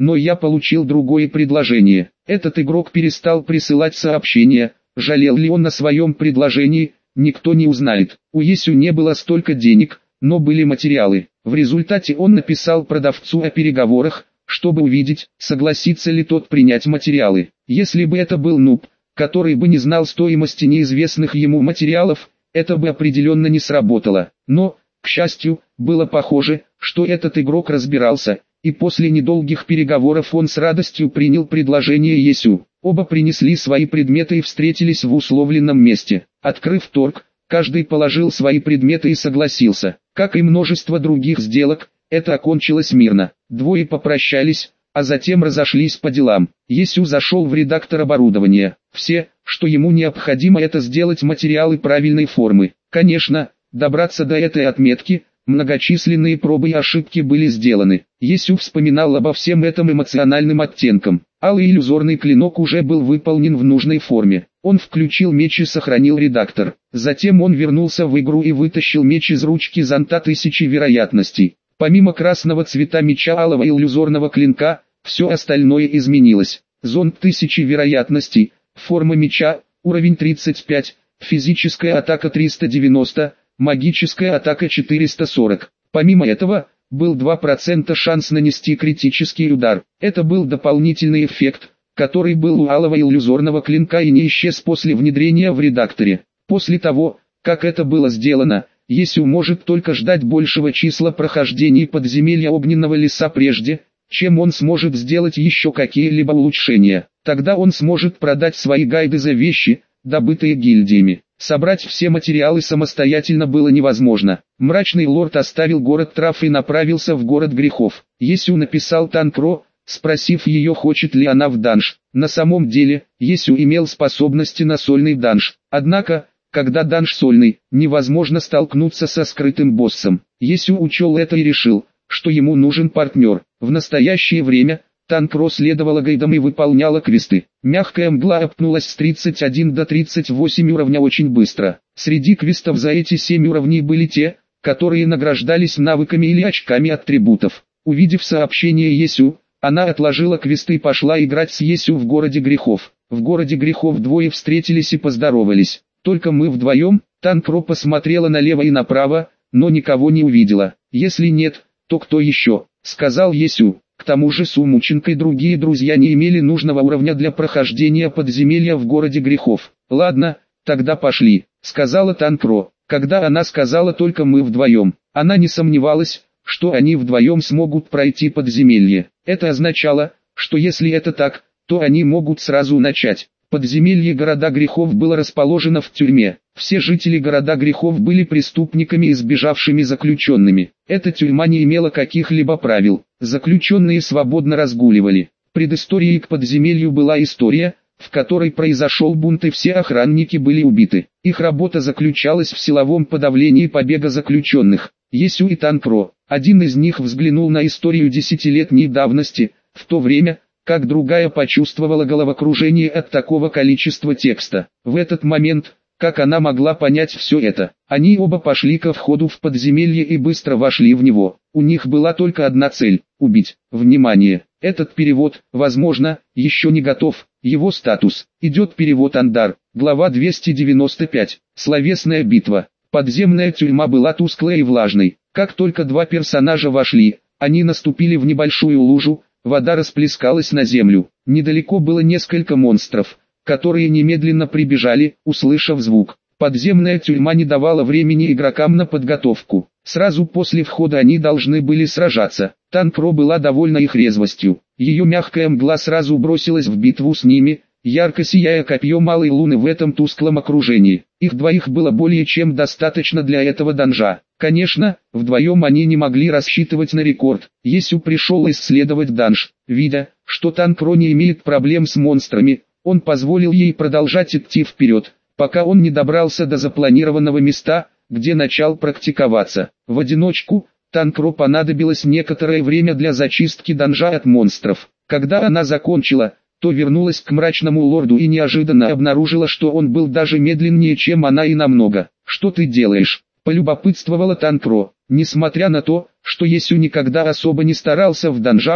но я получил другое предложение. Этот игрок перестал присылать сообщения, жалел ли он о своем предложении, никто не узнает. У Есю не было столько денег, но были материалы. В результате он написал продавцу о переговорах, чтобы увидеть, согласится ли тот принять материалы. Если бы это был нуб, который бы не знал стоимости неизвестных ему материалов, это бы определенно не сработало. Но, к счастью, было похоже, что этот игрок разбирался, и после недолгих переговоров он с радостью принял предложение Есю. Оба принесли свои предметы и встретились в условленном месте. Открыв торг, каждый положил свои предметы и согласился. Как и множество других сделок, это окончилось мирно. Двое попрощались, а затем разошлись по делам. Есю зашел в редактор оборудования. Все, что ему необходимо, это сделать материалы правильной формы. Конечно, добраться до этой отметки, многочисленные пробы и ошибки были сделаны. Есю вспоминал обо всем этом эмоциональным оттенком. Алый иллюзорный клинок уже был выполнен в нужной форме. Он включил меч и сохранил редактор. Затем он вернулся в игру и вытащил меч из ручки зонта тысячи вероятностей. Помимо красного цвета меча алого иллюзорного клинка, все остальное изменилось. Зонт тысячи вероятностей, форма меча, уровень тридцать пять, физическая атака триста девяносто, магическая атака четыреста сорок. Помимо этого, был два процента шанс нанести критический удар. Это был дополнительный эффект, который был у алого иллюзорного клинка и не исчез после внедрения в редакторе. После того, как это было сделано, Есю может только ждать большего числа прохождений подземелья огненного леса прежде, чем он сможет сделать еще какие-либо улучшения. Тогда он сможет продать свои гайды за вещи, добытые гильдиями. Собрать все материалы самостоятельно было невозможно. Мрачный лорд оставил город трав и направился в город грехов. Есю написал Танкро, спросив ее, хочет ли она в данж. На самом деле, Есю имел способности на сольный данж. Однако, когда данж сольный, невозможно столкнуться со скрытым боссом. Есю учел это и решил, что ему нужен партнер. В настоящее время, Танкро следовала гайдам и выполняла квесты. Мягкая мгла опнулась с тридцать один до тридцать восемь уровня очень быстро. Среди квестов за эти семь уровней были те, которые награждались навыками или очками атрибутов. Увидев сообщение Есю, она отложила квесты и пошла играть с Есю в городе грехов. В городе грехов двое встретились и поздоровались. Только мы вдвоем. Танкро посмотрела налево и направо, но никого не увидела. Если нет, то кто еще, сказал Есю. К тому же Сумученко и другие друзья не имели нужного уровня для прохождения подземелья в городе грехов. Ладно, тогда пошли, сказала Танкро. Когда она сказала только мы вдвоем, она не сомневалась, что они вдвоем смогут пройти подземелье. Это означало, что если это так, то они могут сразу начать. Подземелье города грехов было расположено в тюрьме. Все жители города грехов были преступниками и сбежавшими заключенными. Эта тюрьма не имела каких-либо правил. Заключенные свободно разгуливали. Предысторией к подземелью была история, в которой произошел бунт и все охранники были убиты. Их работа заключалась в силовом подавлении побега заключенных. Есю и Танкро. Один из них взглянул на историю десятилетней давности, в то время, как другая почувствовала головокружение от такого количества текста. В этот момент, как она могла понять все это? Они оба пошли ко входу в подземелье и быстро вошли в него. У них была только одна цель – убить. Внимание! Этот перевод, возможно, еще не готов. Его статус. Идет перевод Андар. Глава двести девяносто пять. Словесная битва. Подземная тюрьма была тусклой и влажной. Как только два персонажа вошли, они наступили в небольшую лужу, вода расплескалась на землю. Недалеко было несколько монстров, которые немедленно прибежали, услышав звук. Подземная тюрьма не давала времени игрокам на подготовку. Сразу после входа они должны были сражаться. Танкро была довольна их резвостью. Ее мягкая мгла сразу бросилась в битву с ними, ярко сияя копьем алой луны в этом тусклом окружении. Их двоих было более чем достаточно для этого данжа. Конечно, вдвоем они не могли рассчитывать на рекорд. Есю пришел исследовать данж. Видя, что Танкро не имеет проблем с монстрами, он позволил ей продолжать идти вперед, пока он не добрался до запланированного места, где начал практиковаться. В одиночку, Танкро понадобилось некоторое время для зачистки данжа от монстров. Когда она закончила, то вернулась к мрачному лорду и неожиданно обнаружила, что он был даже медленнее, чем она, и намного. «Что ты делаешь?» – полюбопытствовала Танкро. Несмотря на то, что Есю никогда особо не старался в данжах,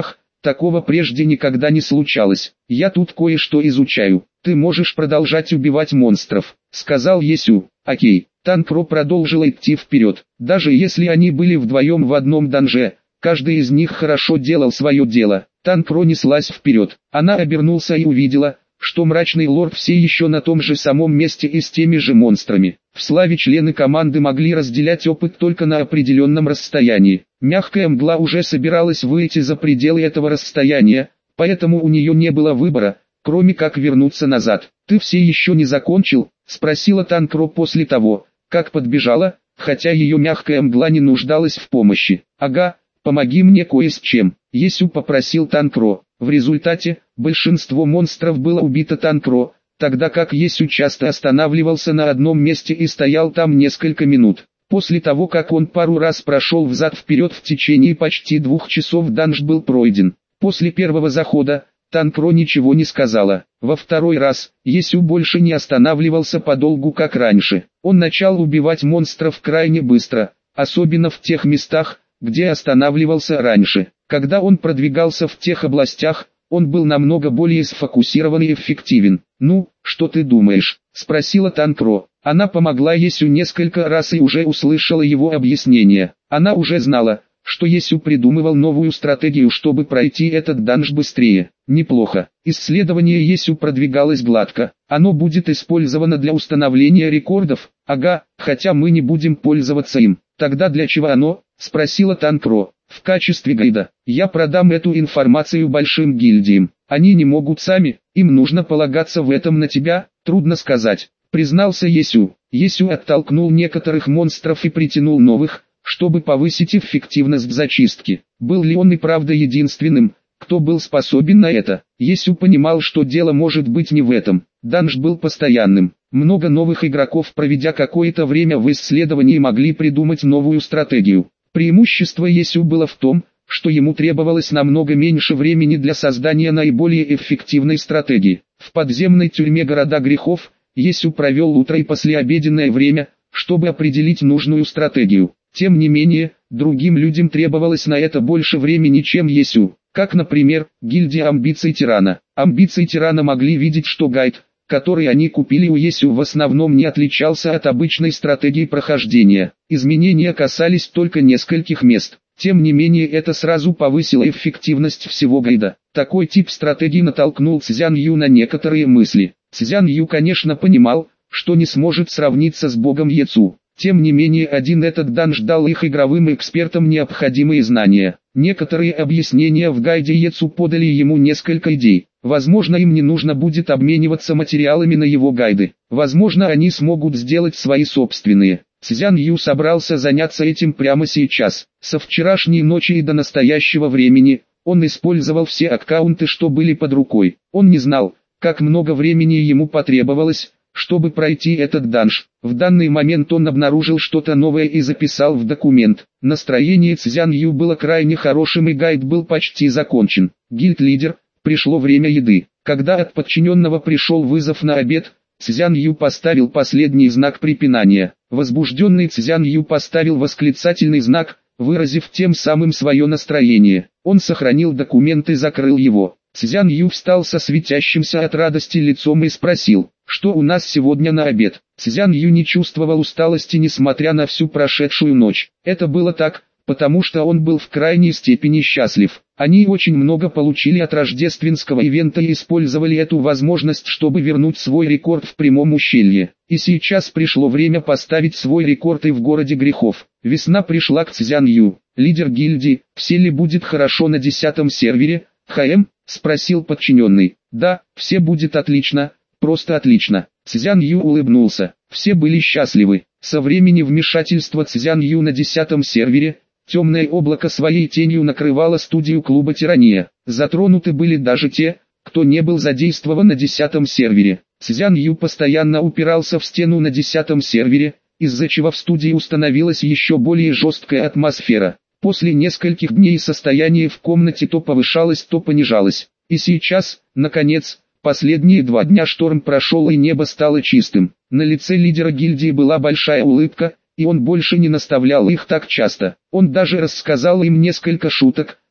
Такого прежде никогда не случалось. Я тут кое-что изучаю. Ты можешь продолжать убивать монстров, сказал Есю. Окей. Танкро продолжила идти вперед. Даже если они были вдвоем в одном данже, каждый из них хорошо делал свое дело. Танкро неслась вперед. Она обернулась и увидела, что мрачный лорд все еще на том же самом месте и с теми же монстрами. В славе члены команды могли разделять опыт только на определенном расстоянии. Мягкая мгла уже собиралась выйти за пределы этого расстояния, поэтому у нее не было выбора, кроме как вернуться назад. «Ты все еще не закончил?» – спросила Танкро после того, как подбежала, хотя ее мягкая мгла не нуждалась в помощи. «Ага, помоги мне кое с чем», – Есю попросил Танкро. В результате, большинство монстров было убито Танкро, тогда как Есю часто останавливался на одном месте и стоял там несколько минут. После того, как он пару раз прошел взад-вперед в течение почти двух часов, данж был пройден. После первого захода, Танкро ничего не сказала. Во второй раз, Есю больше не останавливался подолгу как раньше. Он начал убивать монстров крайне быстро, особенно в тех местах, где останавливался раньше. Когда он продвигался в тех областях, он был намного более сфокусирован и эффективен. «Ну, что ты думаешь?» – спросила Танкро. Она помогла Есю несколько раз и уже услышала его объяснение. Она уже знала, что Есю придумывал новую стратегию, чтобы пройти этот данж быстрее. Неплохо. Исследование Есю продвигалось гладко. Оно будет использовано для установления рекордов. Ага, хотя мы не будем пользоваться им. Тогда для чего оно? Спросила Танкро. В качестве гайда. Я продам эту информацию большим гильдиям. Они не могут сами, им нужно полагаться в этом на тебя, трудно сказать. Признался Есю. Есю оттолкнул некоторых монстров и притянул новых, чтобы повысить эффективность в зачистке. Был ли он и правда единственным, кто был способен на это? Есю понимал, что дело может быть не в этом. Данж был постоянным. Много новых игроков, проведя какое-то время в исследовании, могли придумать новую стратегию. Преимущество Есю было в том, что ему требовалось намного меньше времени для создания наиболее эффективной стратегии. В подземной тюрьме города грехов, Есю провел утро и послеобеденное время, чтобы определить нужную стратегию. Тем не менее, другим людям требовалось на это больше времени, чем Есю. Как, например, гильдия амбиций тирана. Амбиции тирана могли видеть, что гайд, который они купили у Есю, в основном не отличался от обычной стратегии прохождения. Изменения касались только нескольких мест. Тем не менее, это сразу повысило эффективность всего гайда. Такой тип стратегии натолкнул Цзян Ю на некоторые мысли. Цзян Ю, конечно, понимал, что не сможет сравниться с богом Ецу. Тем не менее, один этот данж дал их игровым экспертам необходимые знания. Некоторые объяснения в гайде Ецу подали ему несколько идей. Возможно, им не нужно будет обмениваться материалами на его гайды. Возможно, они смогут сделать свои собственные. Цзян Ю собрался заняться этим прямо сейчас. Со вчерашней ночи и до настоящего времени, он использовал все аккаунты, что были под рукой. Он не знал, как много времени ему потребовалось, чтобы пройти этот данж. В данный момент он обнаружил что-то новое и записал в документ. Настроение Цзян Ю было крайне хорошим и гайд был почти закончен. Гильд-лидер, пришло время еды. Когда от подчиненного пришел вызов на обед, Цзян Ю поставил последний знак препинания. Возбужденный Цзян Ю поставил восклицательный знак, выразив тем самым свое настроение. Он сохранил документ и закрыл его. Цзян Ю встал со светящимся от радости лицом и спросил, что у нас сегодня на обед. Цзян Ю не чувствовал усталости, несмотря на всю прошедшую ночь. Это было так, потому что он был в крайней степени счастлив. Они очень много получили от рождественского ивента и использовали эту возможность, чтобы вернуть свой рекорд в прямом ущелье. И сейчас пришло время поставить свой рекорд и в городе грехов. Весна пришла к Цзян Ю. Лидер гильдии, все ли будет хорошо на десятом сервере? ХМ? Спросил подчиненный. Да, все будет отлично, просто отлично. Цзян Ю улыбнулся. Все были счастливы. Со времени вмешательства Цзян Ю на десятом сервере, темное облако своей тенью накрывало студию клуба «Тирания». Затронуты были даже те, кто не был задействован на десятом сервере. Цзян Ю постоянно упирался в стену на десятом сервере, из-за чего в студии установилась еще более жесткая атмосфера. После нескольких дней состояние в комнате то повышалось, то понижалось. И сейчас, наконец, последние два дня шторм прошел и небо стало чистым. На лице лидера гильдии была большая улыбка, и он больше не наставлял их так часто. Он даже рассказал им несколько шуток,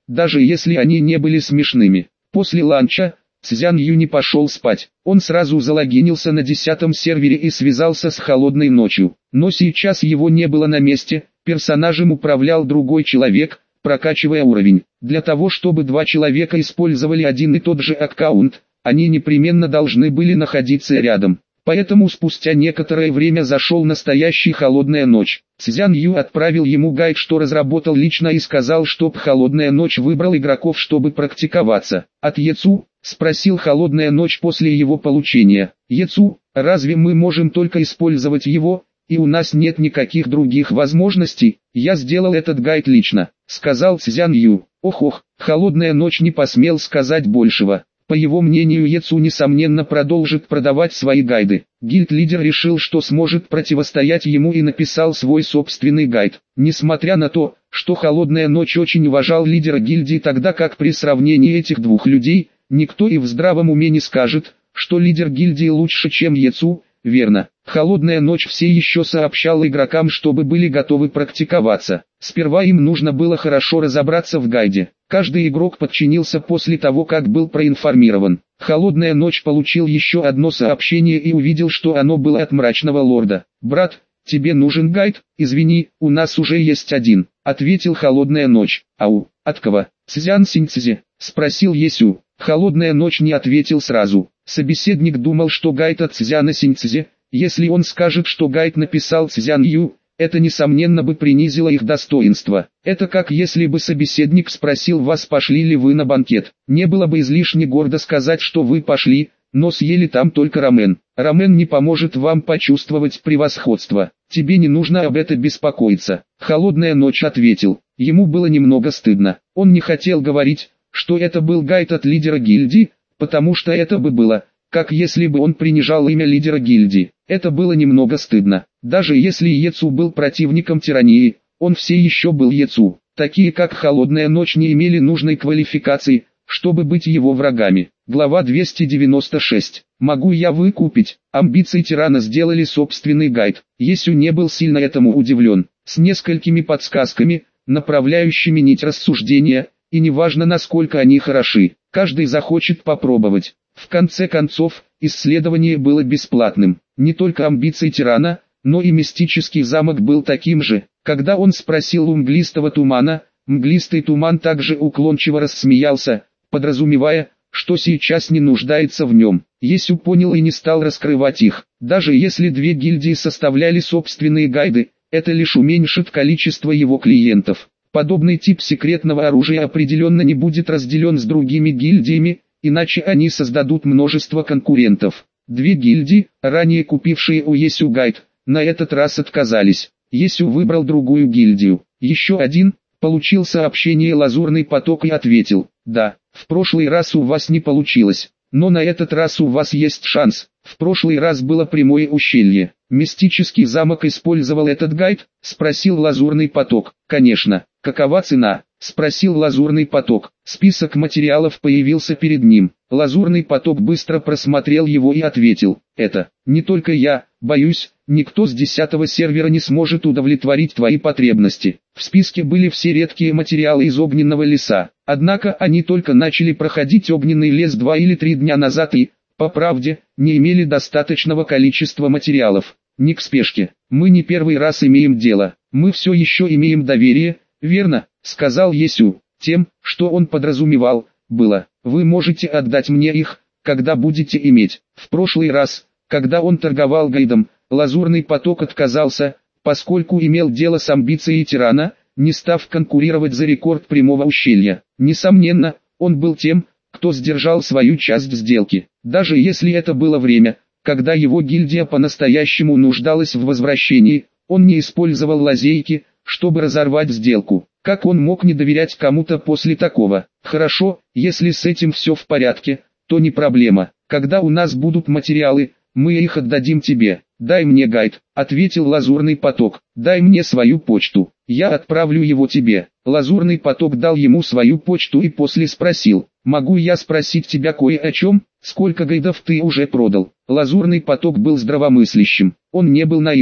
даже если они не были смешными. После ланча Цзян Ю не пошел спать. Он сразу залогинился на десятом сервере и связался с Холодной ночью. Но сейчас его не было на месте, персонажем управлял другой человек, прокачивая уровень. Для того чтобы два человека использовали один и тот же аккаунт, они непременно должны были находиться рядом. Поэтому спустя некоторое время зашел настоящий Холодная ночь. Цзян Ю отправил ему гайд, что разработал лично, и сказал, чтоб Холодная ночь выбрал игроков, чтобы практиковаться. От Ецу спросил Холодная ночь после его получения. Ецу, разве мы можем только использовать его, и у нас нет никаких других возможностей? Я сделал этот гайд лично, сказал Цзян Ю. Ох-ох, Холодная ночь не посмел сказать большего. По его мнению, Ецу несомненно продолжит продавать свои гайды. Гильд-лидер решил, что сможет противостоять ему, и написал свой собственный гайд. Несмотря на то, что Холодная ночь очень уважал лидера гильдии, тогда как при сравнении этих двух людей, никто и в здравом уме не скажет, что лидер гильдии лучше, чем Ецу. Верно, Холодная ночь все еще сообщал игрокам, чтобы были готовы практиковаться. Сперва им нужно было хорошо разобраться в гайде. Каждый игрок подчинился после того, как был проинформирован. Холодная ночь получил еще одно сообщение и увидел, что оно было от Мрачного Лорда. «Брат, тебе нужен гайд?» «Извини, у нас уже есть один», — ответил Холодная ночь. «Ау, от кого?» «Цзян Синьцзи», — спросил Есю. Холодная ночь не ответил сразу. Собеседник думал, что гайд от Цзяна Синьцзи. Если он скажет, что гайд написал Цзян Ю, это несомненно бы принизило их достоинство. Это как если бы собеседник спросил вас, пошли ли вы на банкет. Не было бы излишне гордо сказать, что вы пошли, но съели там только рамен. Рамен не поможет вам почувствовать превосходство. Тебе не нужно об этом беспокоиться. Холодная ночь ответил. Ему было немного стыдно. Он не хотел говорить, что это был гайд от лидера гильдии, потому что это бы было, как если бы он принижал имя лидера гильдии. Это было немного стыдно. Даже если Ецу был противником тирании, он все еще был Ецу. Такие как Холодная ночь не имели нужной квалификации, чтобы быть его врагами. Глава двести девяносто шесть. Могу я выкупить? Амбиции тирана сделали собственный гайд. Есю не был сильно этому удивлен. С несколькими подсказками, направляющими нить рассуждения, и неважно насколько они хороши, каждый захочет попробовать. В конце концов, исследование было бесплатным. Не только амбиции тирана, но и мистический замок был таким же. Когда он спросил у мглистого тумана, мглистый туман также уклончиво рассмеялся, подразумевая, что сейчас не нуждается в нем. Есю понял и не стал раскрывать их. Даже если две гильдии составляли собственные гайды, это лишь уменьшит количество его клиентов. Подобный тип секретного оружия определенно не будет разделен с другими гильдиями, иначе они создадут множество конкурентов. Две гильдии, ранее купившие у Есю гайд, на этот раз отказались. Есю выбрал другую гильдию. Еще один, получил сообщение «Лазурный поток» и ответил: «Да, в прошлый раз у вас не получилось, но на этот раз у вас есть шанс. В прошлый раз было прямое ущелье. Мистический замок использовал этот гайд?» — спросил Лазурный поток. «Конечно. Какова цена?» — спросил Лазурный поток. Список материалов появился перед ним. Лазурный поток быстро просмотрел его и ответил: «Это не только я, боюсь, никто с десятого сервера не сможет удовлетворить твои потребности». В списке были все редкие материалы из огненного леса. Однако они только начали проходить огненный лес два или три дня назад и, по правде, не имели достаточного количества материалов. Не к спешке. Мы не первый раз имеем дело. Мы все еще имеем доверие, верно, сказал Есю. Тем, что он подразумевал, было: вы можете отдать мне их, когда будете иметь. В прошлый раз, когда он торговал гайдом, Лазурный поток отказался, поскольку имел дело с амбицией тирана, не став конкурировать за рекорд прямого ущелья. Несомненно, он был тем, кто сдержал свою часть сделки. Даже если это было время, когда его гильдия по-настоящему нуждалась в возвращении, он не использовал лазейки, чтобы разорвать сделку. Как он мог не доверять кому-то после такого? Хорошо, если с этим все в порядке, то не проблема. Когда у нас будут материалы, мы их отдадим тебе. Дай мне гайд, ответил Лазурный поток. Дай мне свою почту, я отправлю его тебе. Лазурный поток дал ему свою почту и после спросил: могу я спросить тебя кое о чем? Сколько гайдов ты уже продал? Лазурный поток был здравомыслящим, он не был наивным.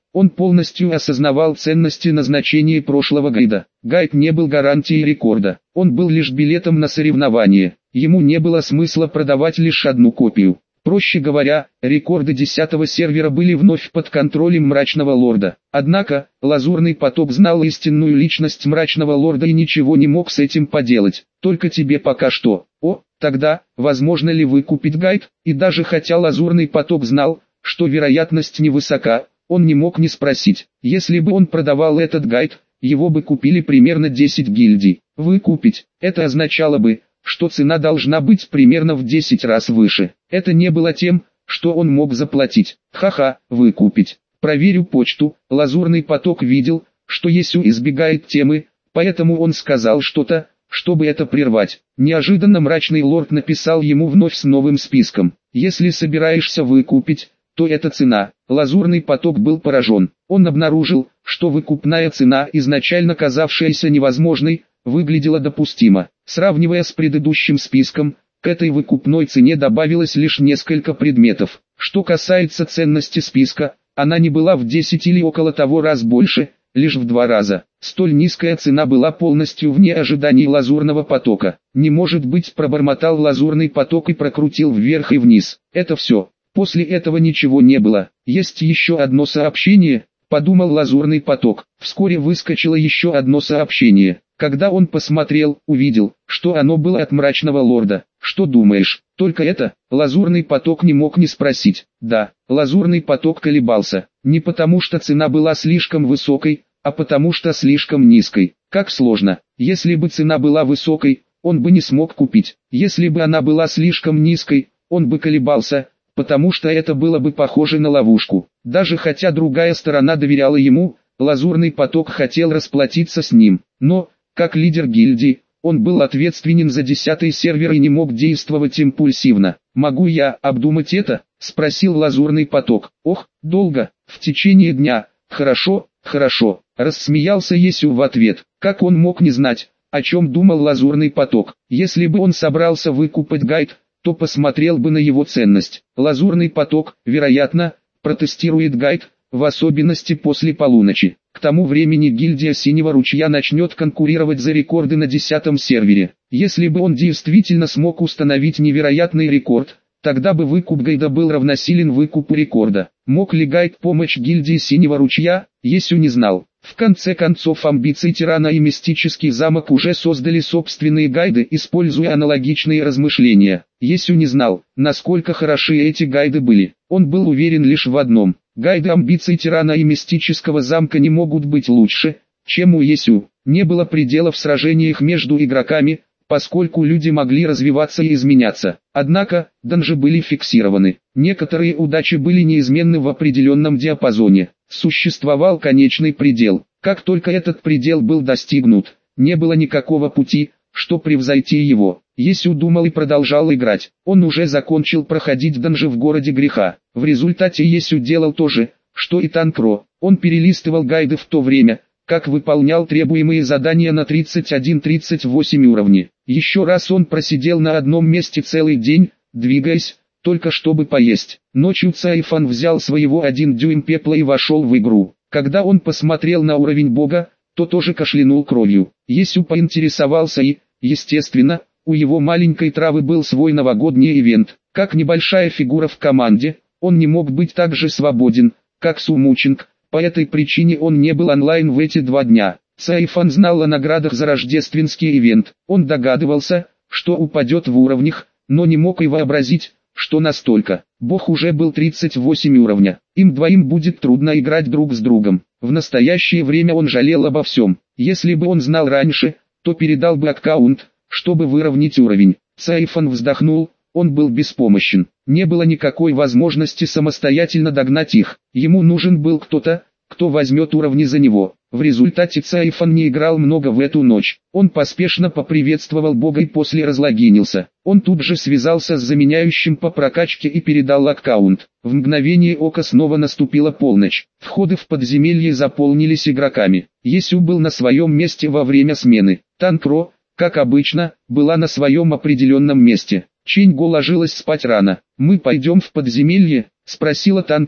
Он полностью осознавал ценности назначения прошлого гайда. Гайд не был гарантией рекорда, он был лишь билетом на соревнование. Ему не было смысла продавать лишь одну копию. Проще говоря, рекорды десятого сервера были вновь под контролем Мрачного Лорда. Однако, Лазурный Поток знал истинную личность Мрачного Лорда и ничего не мог с этим поделать. Только тебе пока что. О, тогда, возможно ли выкупить гайд? И даже хотя Лазурный Поток знал, что вероятность невысока, он не мог не спросить. Если бы он продавал этот гайд, его бы купили примерно десять гильдий. Выкупить, это означало бы, что цена должна быть примерно в десять раз выше. Это не было тем, что он мог заплатить. Ха-ха, выкупить. Проверю почту. Лазурный Поток видел, что Есю избегает темы, поэтому он сказал что-то, чтобы это прервать. Неожиданно Мрачный Лорд написал ему вновь с новым списком. Если собираешься выкупить, то это цена. Лазурный Поток был поражен. Он обнаружил, что выкупная цена, изначально казавшаяся невозможной, выглядела допустимо. Сравнивая с предыдущим списком, к этой выкупной цене добавилось лишь несколько предметов. Что касается ценности списка, она не была в десять или около того раз больше, лишь в два раза. Столь низкая цена была полностью вне ожиданий Лазурного Потока. Не может быть, пробормотал Лазурный Поток и прокрутил вверх и вниз. Это все. После этого ничего не было. Есть еще одно сообщение, подумал Лазурный Поток. Вскоре выскочило еще одно сообщение. Когда он посмотрел, увидел, что оно было от Мрачного Лорда. Что думаешь, только это? Лазурный Поток не мог не спросить. Да, Лазурный Поток колебался. Не потому что цена была слишком высокой, а потому что слишком низкой. Как сложно. Если бы цена была высокой, он бы не смог купить. Если бы она была слишком низкой, он бы колебался, потому что это было бы похоже на ловушку. Даже хотя другая сторона доверяла ему, Лазурный Поток хотел расплатиться с ним. Но, как лидер гильдии, он был ответственен за десятый сервер и не мог действовать импульсивно. «Могу я обдумать это?» – спросил Лазурный Поток. «Ох, долго, в течение дня. Хорошо, хорошо», – рассмеялся Есю в ответ. Как он мог не знать, о чем думал Лазурный Поток? Если бы он собрался выкупать гайд, то посмотрел бы на его ценность. Лазурный Поток, вероятно, протестирует гайд, в особенности после полуночи. К тому времени гильдия Синего Ручья начнет конкурировать за рекорды на десятом сервере. Если бы он действительно смог установить невероятный рекорд, тогда бы выкуп гайда был равносилен выкупу рекорда. Мог ли гайд помочь гильдии Синего Ручья? Есю не знал. В конце концов, амбиции Тирана и Мистический Замок уже создали собственные гайды, используя аналогичные размышления. Есю не знал, насколько хороши эти гайды были. Он был уверен лишь в одном. Гайды амбиций Тирана и Мистического Замка не могут быть лучше, чем у Есю. Не было предела в сражениях между игроками, поскольку люди могли развиваться и изменяться. Однако, данжи были фиксированы. Некоторые удачи были неизменны в определенном диапазоне. Существовал конечный предел. Как только этот предел был достигнут, не было никакого пути, что превзойти его. Есю думал и продолжал играть. Он уже закончил проходить данжи в городе греха. В результате Есю делал то же, что и Танкро. Он перелистывал гайды в то время, как выполнял требуемые задания на тридцать один тридцать восемь уровне. Еще раз он просидел на одном месте целый день, двигаясь, только чтобы поесть. Ночью Цайфан взял своего один дюйм пепла и вошел в игру. Когда он посмотрел на уровень бога, то тоже кашлянул кровью. Есю поинтересовался и, естественно, у его маленькой травы был свой новогодний ивент. Как небольшая фигура в команде, он не мог быть так же свободен, как Сумучинг. По этой причине он не был онлайн в эти два дня. Цайфан знал о наградах за рождественский ивент. Он догадывался, что упадет в уровнях, но не мог и вообразить, что настолько. Бог уже был тридцать восемь уровня. Им двоим будет трудно играть друг с другом. В настоящее время он жалел обо всем. Если бы он знал раньше, то передал бы аккаунт, чтобы выровнять уровень. Цайфан вздохнул, он был беспомощен. Не было никакой возможности самостоятельно догнать их. Ему нужен был кто-то, кто возьмет уровни за него. В результате Цайфан не играл много в эту ночь. Он поспешно поприветствовал Бога и после разлогинился. Он тут же связался с заменяющим по прокачке и передал аккаунт. В мгновение ока снова наступила полночь. Входы в подземелье заполнились игроками. Есю был на своем месте во время смены. Танкро, как обычно, была на своем определенном месте. Ченьго ложилась спать рано. «Мы пойдем в подземелье?» – спросила Танкро.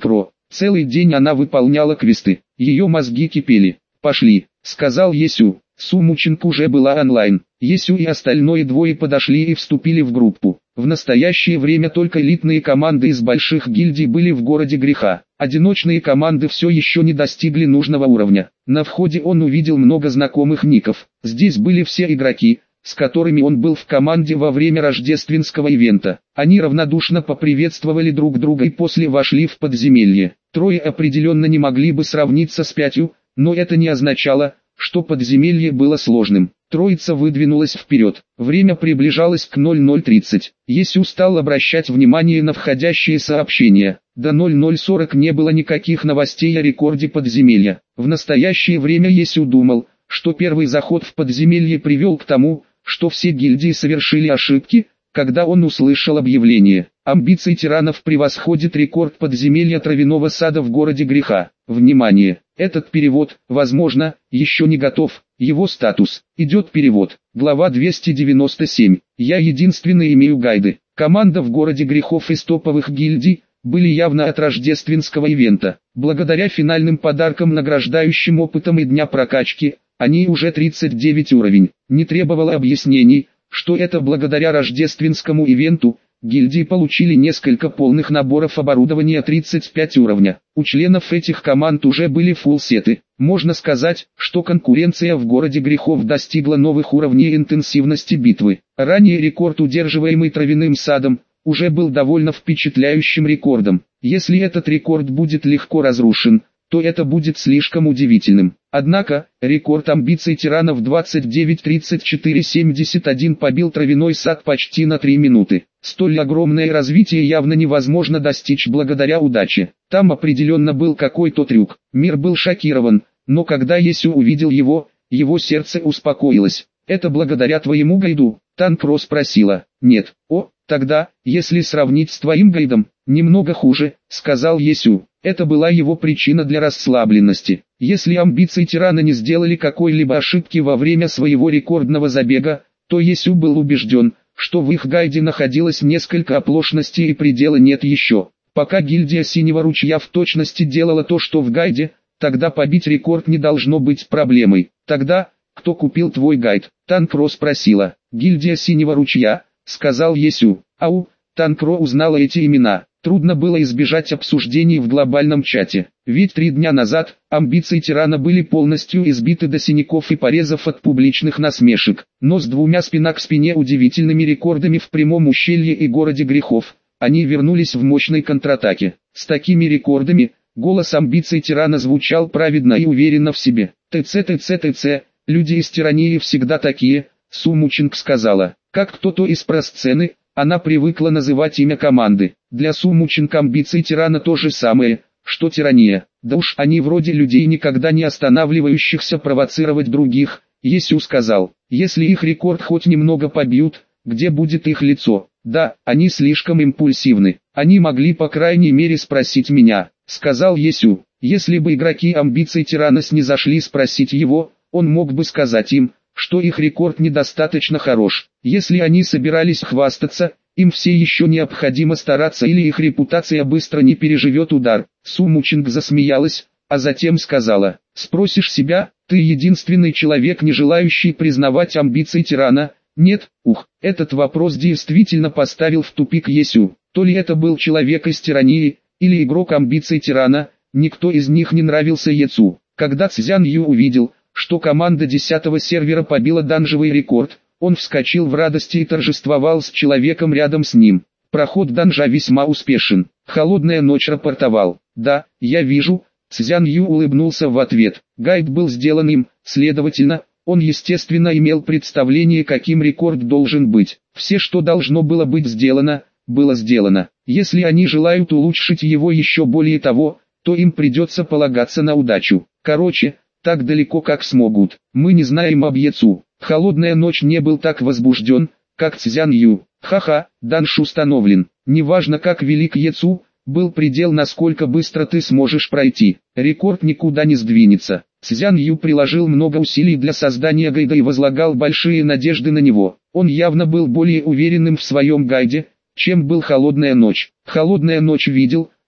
Целый день она выполняла квесты. Ее мозги кипели. «Пошли», — сказал Есю. Сумученко уже была онлайн. Есю и остальные двое подошли и вступили в группу. В настоящее время только элитные команды из больших гильдий были в городе греха. Одиночные команды все еще не достигли нужного уровня. На входе он увидел много знакомых ников. Здесь были все игроки, с которыми он был в команде во время рождественского ивента. Они равнодушно поприветствовали друг друга и после вошли в подземелье. Трое определенно не могли бы сравниться с пятью, но это не означало, что подземелье было сложным. Троица выдвинулась вперед. Время приближалось к ноль ноль тридцать. Есю стал обращать внимание на входящие сообщения. До ноль ноль сорок не было никаких новостей о рекорде подземелья. В настоящее время Есю думал, что первый заход в подземелье привел к тому, что все гильдии совершили ошибки, когда он услышал объявление. Амбиции тиранов превосходит рекорд подземелья травяного сада в городе греха. Внимание! Этот перевод, возможно, еще не готов. Его статус. Идет перевод. Глава двести девяносто семь. Я единственный имею гайды. Команда в городе грехов из топовых гильдий были явно от рождественского ивента. Благодаря финальным подаркам, награждающим опытом и дня прокачки, они уже тридцать девять уровень. Не требовало объяснений, что это благодаря рождественскому ивенту. Гильдии получили несколько полных наборов оборудования тридцать пять уровня. У членов этих команд уже были фулл-сеты. Можно сказать, что конкуренция в городе грехов достигла новых уровней интенсивности битвы. Ранее рекорд, удерживаемый травяным садом, уже был довольно впечатляющим рекордом. Если этот рекорд будет легко разрушен, то это будет слишком удивительным. Однако, рекорд амбиций тиранов двадцать девять тридцать четыре семьдесят один побил травяной сад почти на три минуты. Столь огромное развитие явно невозможно достичь благодаря удаче. Там определенно был какой-то трюк. Мир был шокирован, но когда Есю увидел его, его сердце успокоилось. «Это благодаря твоему гайду?» Танкро спросила. «Нет». «О, тогда, если сравнить с твоим гайдом, немного хуже», сказал Есю. Это была его причина для расслабленности. Если амбиции тирана не сделали какой-либо ошибки во время своего рекордного забега, то Есю был убежден, что в их гайде находилось несколько оплошностей и предела нет еще. Пока гильдия Синего Ручья в точности делала то, что в гайде, тогда побить рекорд не должно быть проблемой. Тогда, кто купил твой гайд? Танкро спросила. Гильдия Синего Ручья, сказал Есю. Ау, Танкро узнала эти имена. Трудно было избежать обсуждений в глобальном чате. Ведь три дня назад, амбиции тирана были полностью избиты до синяков и порезов от публичных насмешек. Но с двумя спина к спине удивительными рекордами в прямом ущелье и городе грехов, они вернулись в мощной контратаке. С такими рекордами, голос амбиций тирана звучал праведно и уверенно в себе. ТЦ ТЦ ТЦ, люди из тирании всегда такие, Сумученко сказала. Как кто-то из просцены, она привыкла называть имя команды. Для Сумученко амбиции тирана то же самое, что тирания. Да уж, они вроде людей, никогда не останавливающихся провоцировать других. Есю сказал, если их рекорд хоть немного побьют, где будет их лицо? Да, они слишком импульсивны. Они могли по крайней мере спросить меня, сказал Есю. Если бы игроки амбиций тирана снизошли спросить его, он мог бы сказать им, что их рекорд недостаточно хорош. Если они собирались хвастаться, им все еще необходимо стараться или их репутация быстро не переживет удар. Сумученко засмеялась, а затем сказала, спросишь себя, ты единственный человек, не желающий признавать амбиции тирана? Нет, ух, этот вопрос действительно поставил в тупик Есю. То ли это был человек из тирании, или игрок амбиций тирана, никто из них не нравился Ецу. Когда Цзян Ю увидел, что команда десятого сервера побила данжевый рекорд, он вскочил в радости и торжествовал с человеком рядом с ним. Проход данжа весьма успешен. Холодная ночь рапортовал. Да, я вижу. Цзян Ю улыбнулся в ответ. Гайд был сделан им, следовательно, он естественно имел представление, каким рекорд должен быть. Все, что должно было быть сделано, было сделано. Если они желают улучшить его еще более того, то им придется полагаться на удачу. Короче, так далеко как смогут. Мы не знаем об Ецу. Холодная ночь не был так возбужден, как Цзян Ю. Ха-ха, данж установлен. Неважно как велик Ецу, был предел, насколько быстро ты сможешь пройти. Рекорд никуда не сдвинется. Цзян Ю приложил много усилий для создания гайда и возлагал большие надежды на него. Он явно был более уверенным в своем гайде, чем был Холодная ночь. Холодная ночь видел,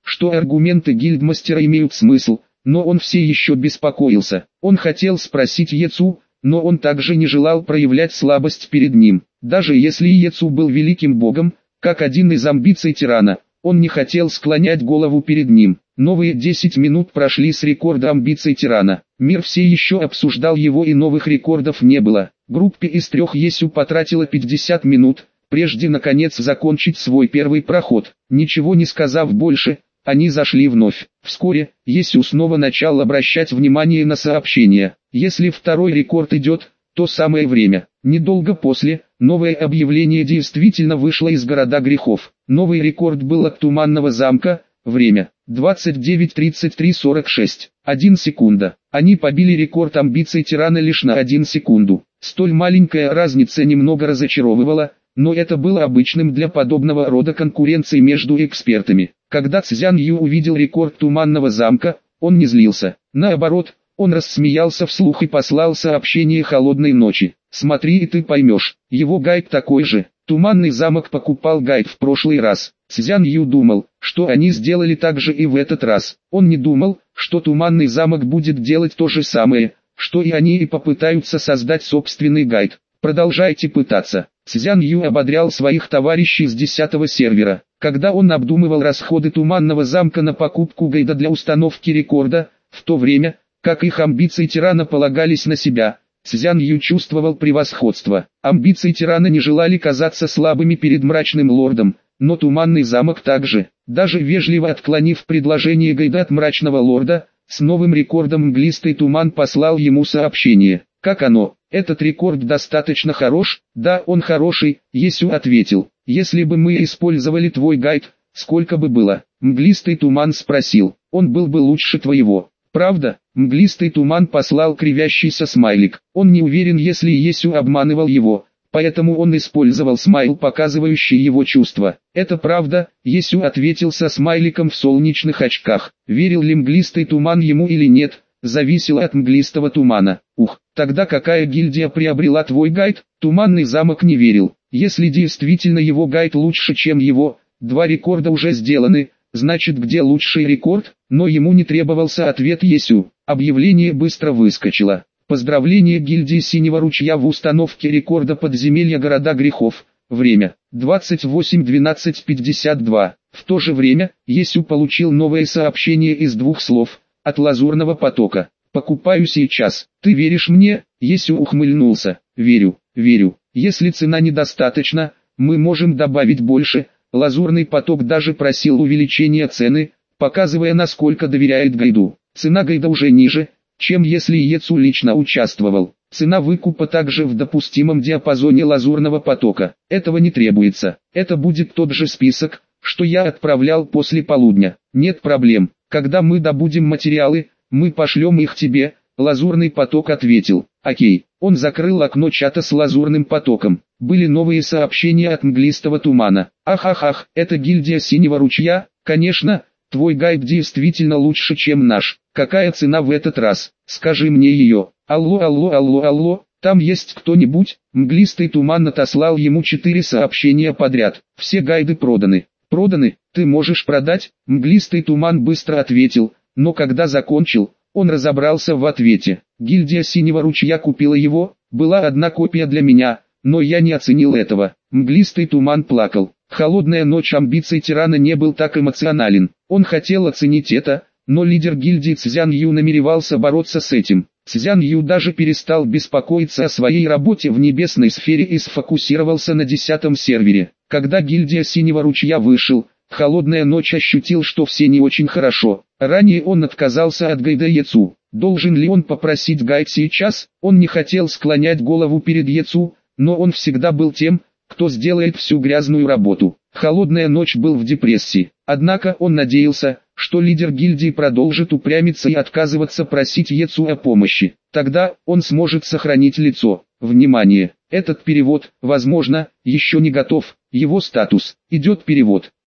что аргументы гильдмастера имеют смысл, но он все еще беспокоился. Он хотел спросить Ецу, но он также не желал проявлять слабость перед ним. Даже если Ецу был великим богом, как один из амбиций тирана, он не хотел склонять голову перед ним. Новые десять минут прошли с рекорда амбиций тирана. Мир все еще обсуждал его и новых рекордов не было. Группе из трех Есю потратила пятьдесят минут, прежде наконец закончить свой первый проход. Ничего не сказав больше, они зашли вновь. Вскоре, Есю снова начал обращать внимание на сообщения. Если второй рекорд идет, то самое время. Недолго после, новое объявление действительно вышло из города грехов. Новый рекорд был от Туманного замка, время двадцать девять тридцать три сорок шесть. одна секунда. Они побили рекорд амбиций тирана лишь на одну секунду. Столь маленькая разница немного разочаровывала, но это было обычным для подобного рода конкуренции между экспертами. Когда Цзян Ю увидел рекорд Туманного замка, он не злился. Наоборот, он рассмеялся вслух и послал сообщение холодной ночи. «Смотри и ты поймешь, его гайд такой же». Туманный замок покупал гайд в прошлый раз. Цзян Ю думал, что они сделали так же и в этот раз. Он не думал, что Туманный замок будет делать то же самое, что и они, и попытаются создать собственный гайд. Продолжайте пытаться. Цзян Ю ободрял своих товарищей с десятого сервера. Когда он обдумывал расходы Туманного замка на покупку гайда для установки рекорда, в то время, как их амбиции тирана полагались на себя, Цзян Ю чувствовал превосходство. Амбиции тирана не желали казаться слабыми перед мрачным лордом, но Туманный замок также, даже вежливо отклонив предложение гайда от мрачного лорда, с новым рекордом мглистый туман послал ему сообщение. «Как оно? Этот рекорд достаточно хорош?» «Да, он хороший», Есю ответил. «Если бы мы использовали твой гайд, сколько бы было?» Мглистый туман спросил. «Он был бы лучше твоего». «Правда?» Мглистый туман послал кривящийся смайлик. Он не уверен, если Есю обманывал его, поэтому он использовал смайл, показывающий его чувства. «Это правда», Есю ответил со смайликом в солнечных очках. Верил ли мглистый туман ему или нет, зависело от мглистого тумана. «Ух, тогда какая гильдия приобрела твой гайд?» Туманный замок не верил. Если действительно его гайд лучше, чем его, два рекорда уже сделаны, значит, где лучший рекорд? Но ему не требовался ответ Есю. Объявление быстро выскочило. Поздравление гильдии Синего Ручья в установке рекорда подземелья города грехов. Время двадцать восемь двенадцать пятьдесят два. В то же время, Есю получил новое сообщение из двух слов, от Лазурного потока. «Покупаю сейчас. Ты веришь мне?» Есю ухмыльнулся. «Верю, верю. Если цена недостаточна, мы можем добавить больше». Лазурный поток даже просил увеличения цены, показывая, насколько доверяет гайду. Цена гайда уже ниже, чем если Ецу лично участвовал. Цена выкупа также в допустимом диапазоне Лазурного потока. Этого не требуется. Это будет тот же список, что я отправлял после полудня. Нет проблем. Когда мы добудем материалы, мы пошлем их тебе. Лазурный поток ответил. Окей. Он закрыл окно чата с Лазурным потоком. Были новые сообщения от мглистого тумана. Ах-ах-ах, это гильдия Синего Ручья? Конечно, твой гайд действительно лучше, чем наш. Какая цена в этот раз? Скажи мне ее. Алло, алло, алло, алло, там есть кто-нибудь? Мглистый туман отослал ему четыре сообщения подряд. Все гайды проданы. Проданы? Ты можешь продать? Мглистый туман быстро ответил, но когда закончил, он разобрался в ответе. Гильдия Синего Ручья купила его, была одна копия для меня, но я не оценил этого. Мглистый туман плакал. Холодная ночь амбиций тирана не был так эмоционален. Он хотел оценить это, но лидер гильдии Цзян Ю намеревался бороться с этим. Цзян Ю даже перестал беспокоиться о своей работе в небесной сфере и сфокусировался на десятом сервере. Когда гильдия Синего Ручья вышел, Холодная ночь ощутил, что все не очень хорошо. Ранее он отказался от гайда Ецу. Должен ли он попросить гайд сейчас? Он не хотел склонять голову перед Ецу, но он всегда был тем, кто сделает всю грязную работу. Холодная ночь был в депрессии. Однако он надеялся, что лидер гильдии продолжит упрямиться и отказываться просить Ецу о помощи. Тогда он сможет сохранить лицо. Внимание! Этот перевод, возможно, еще не готов. Его статус. Идет перевод.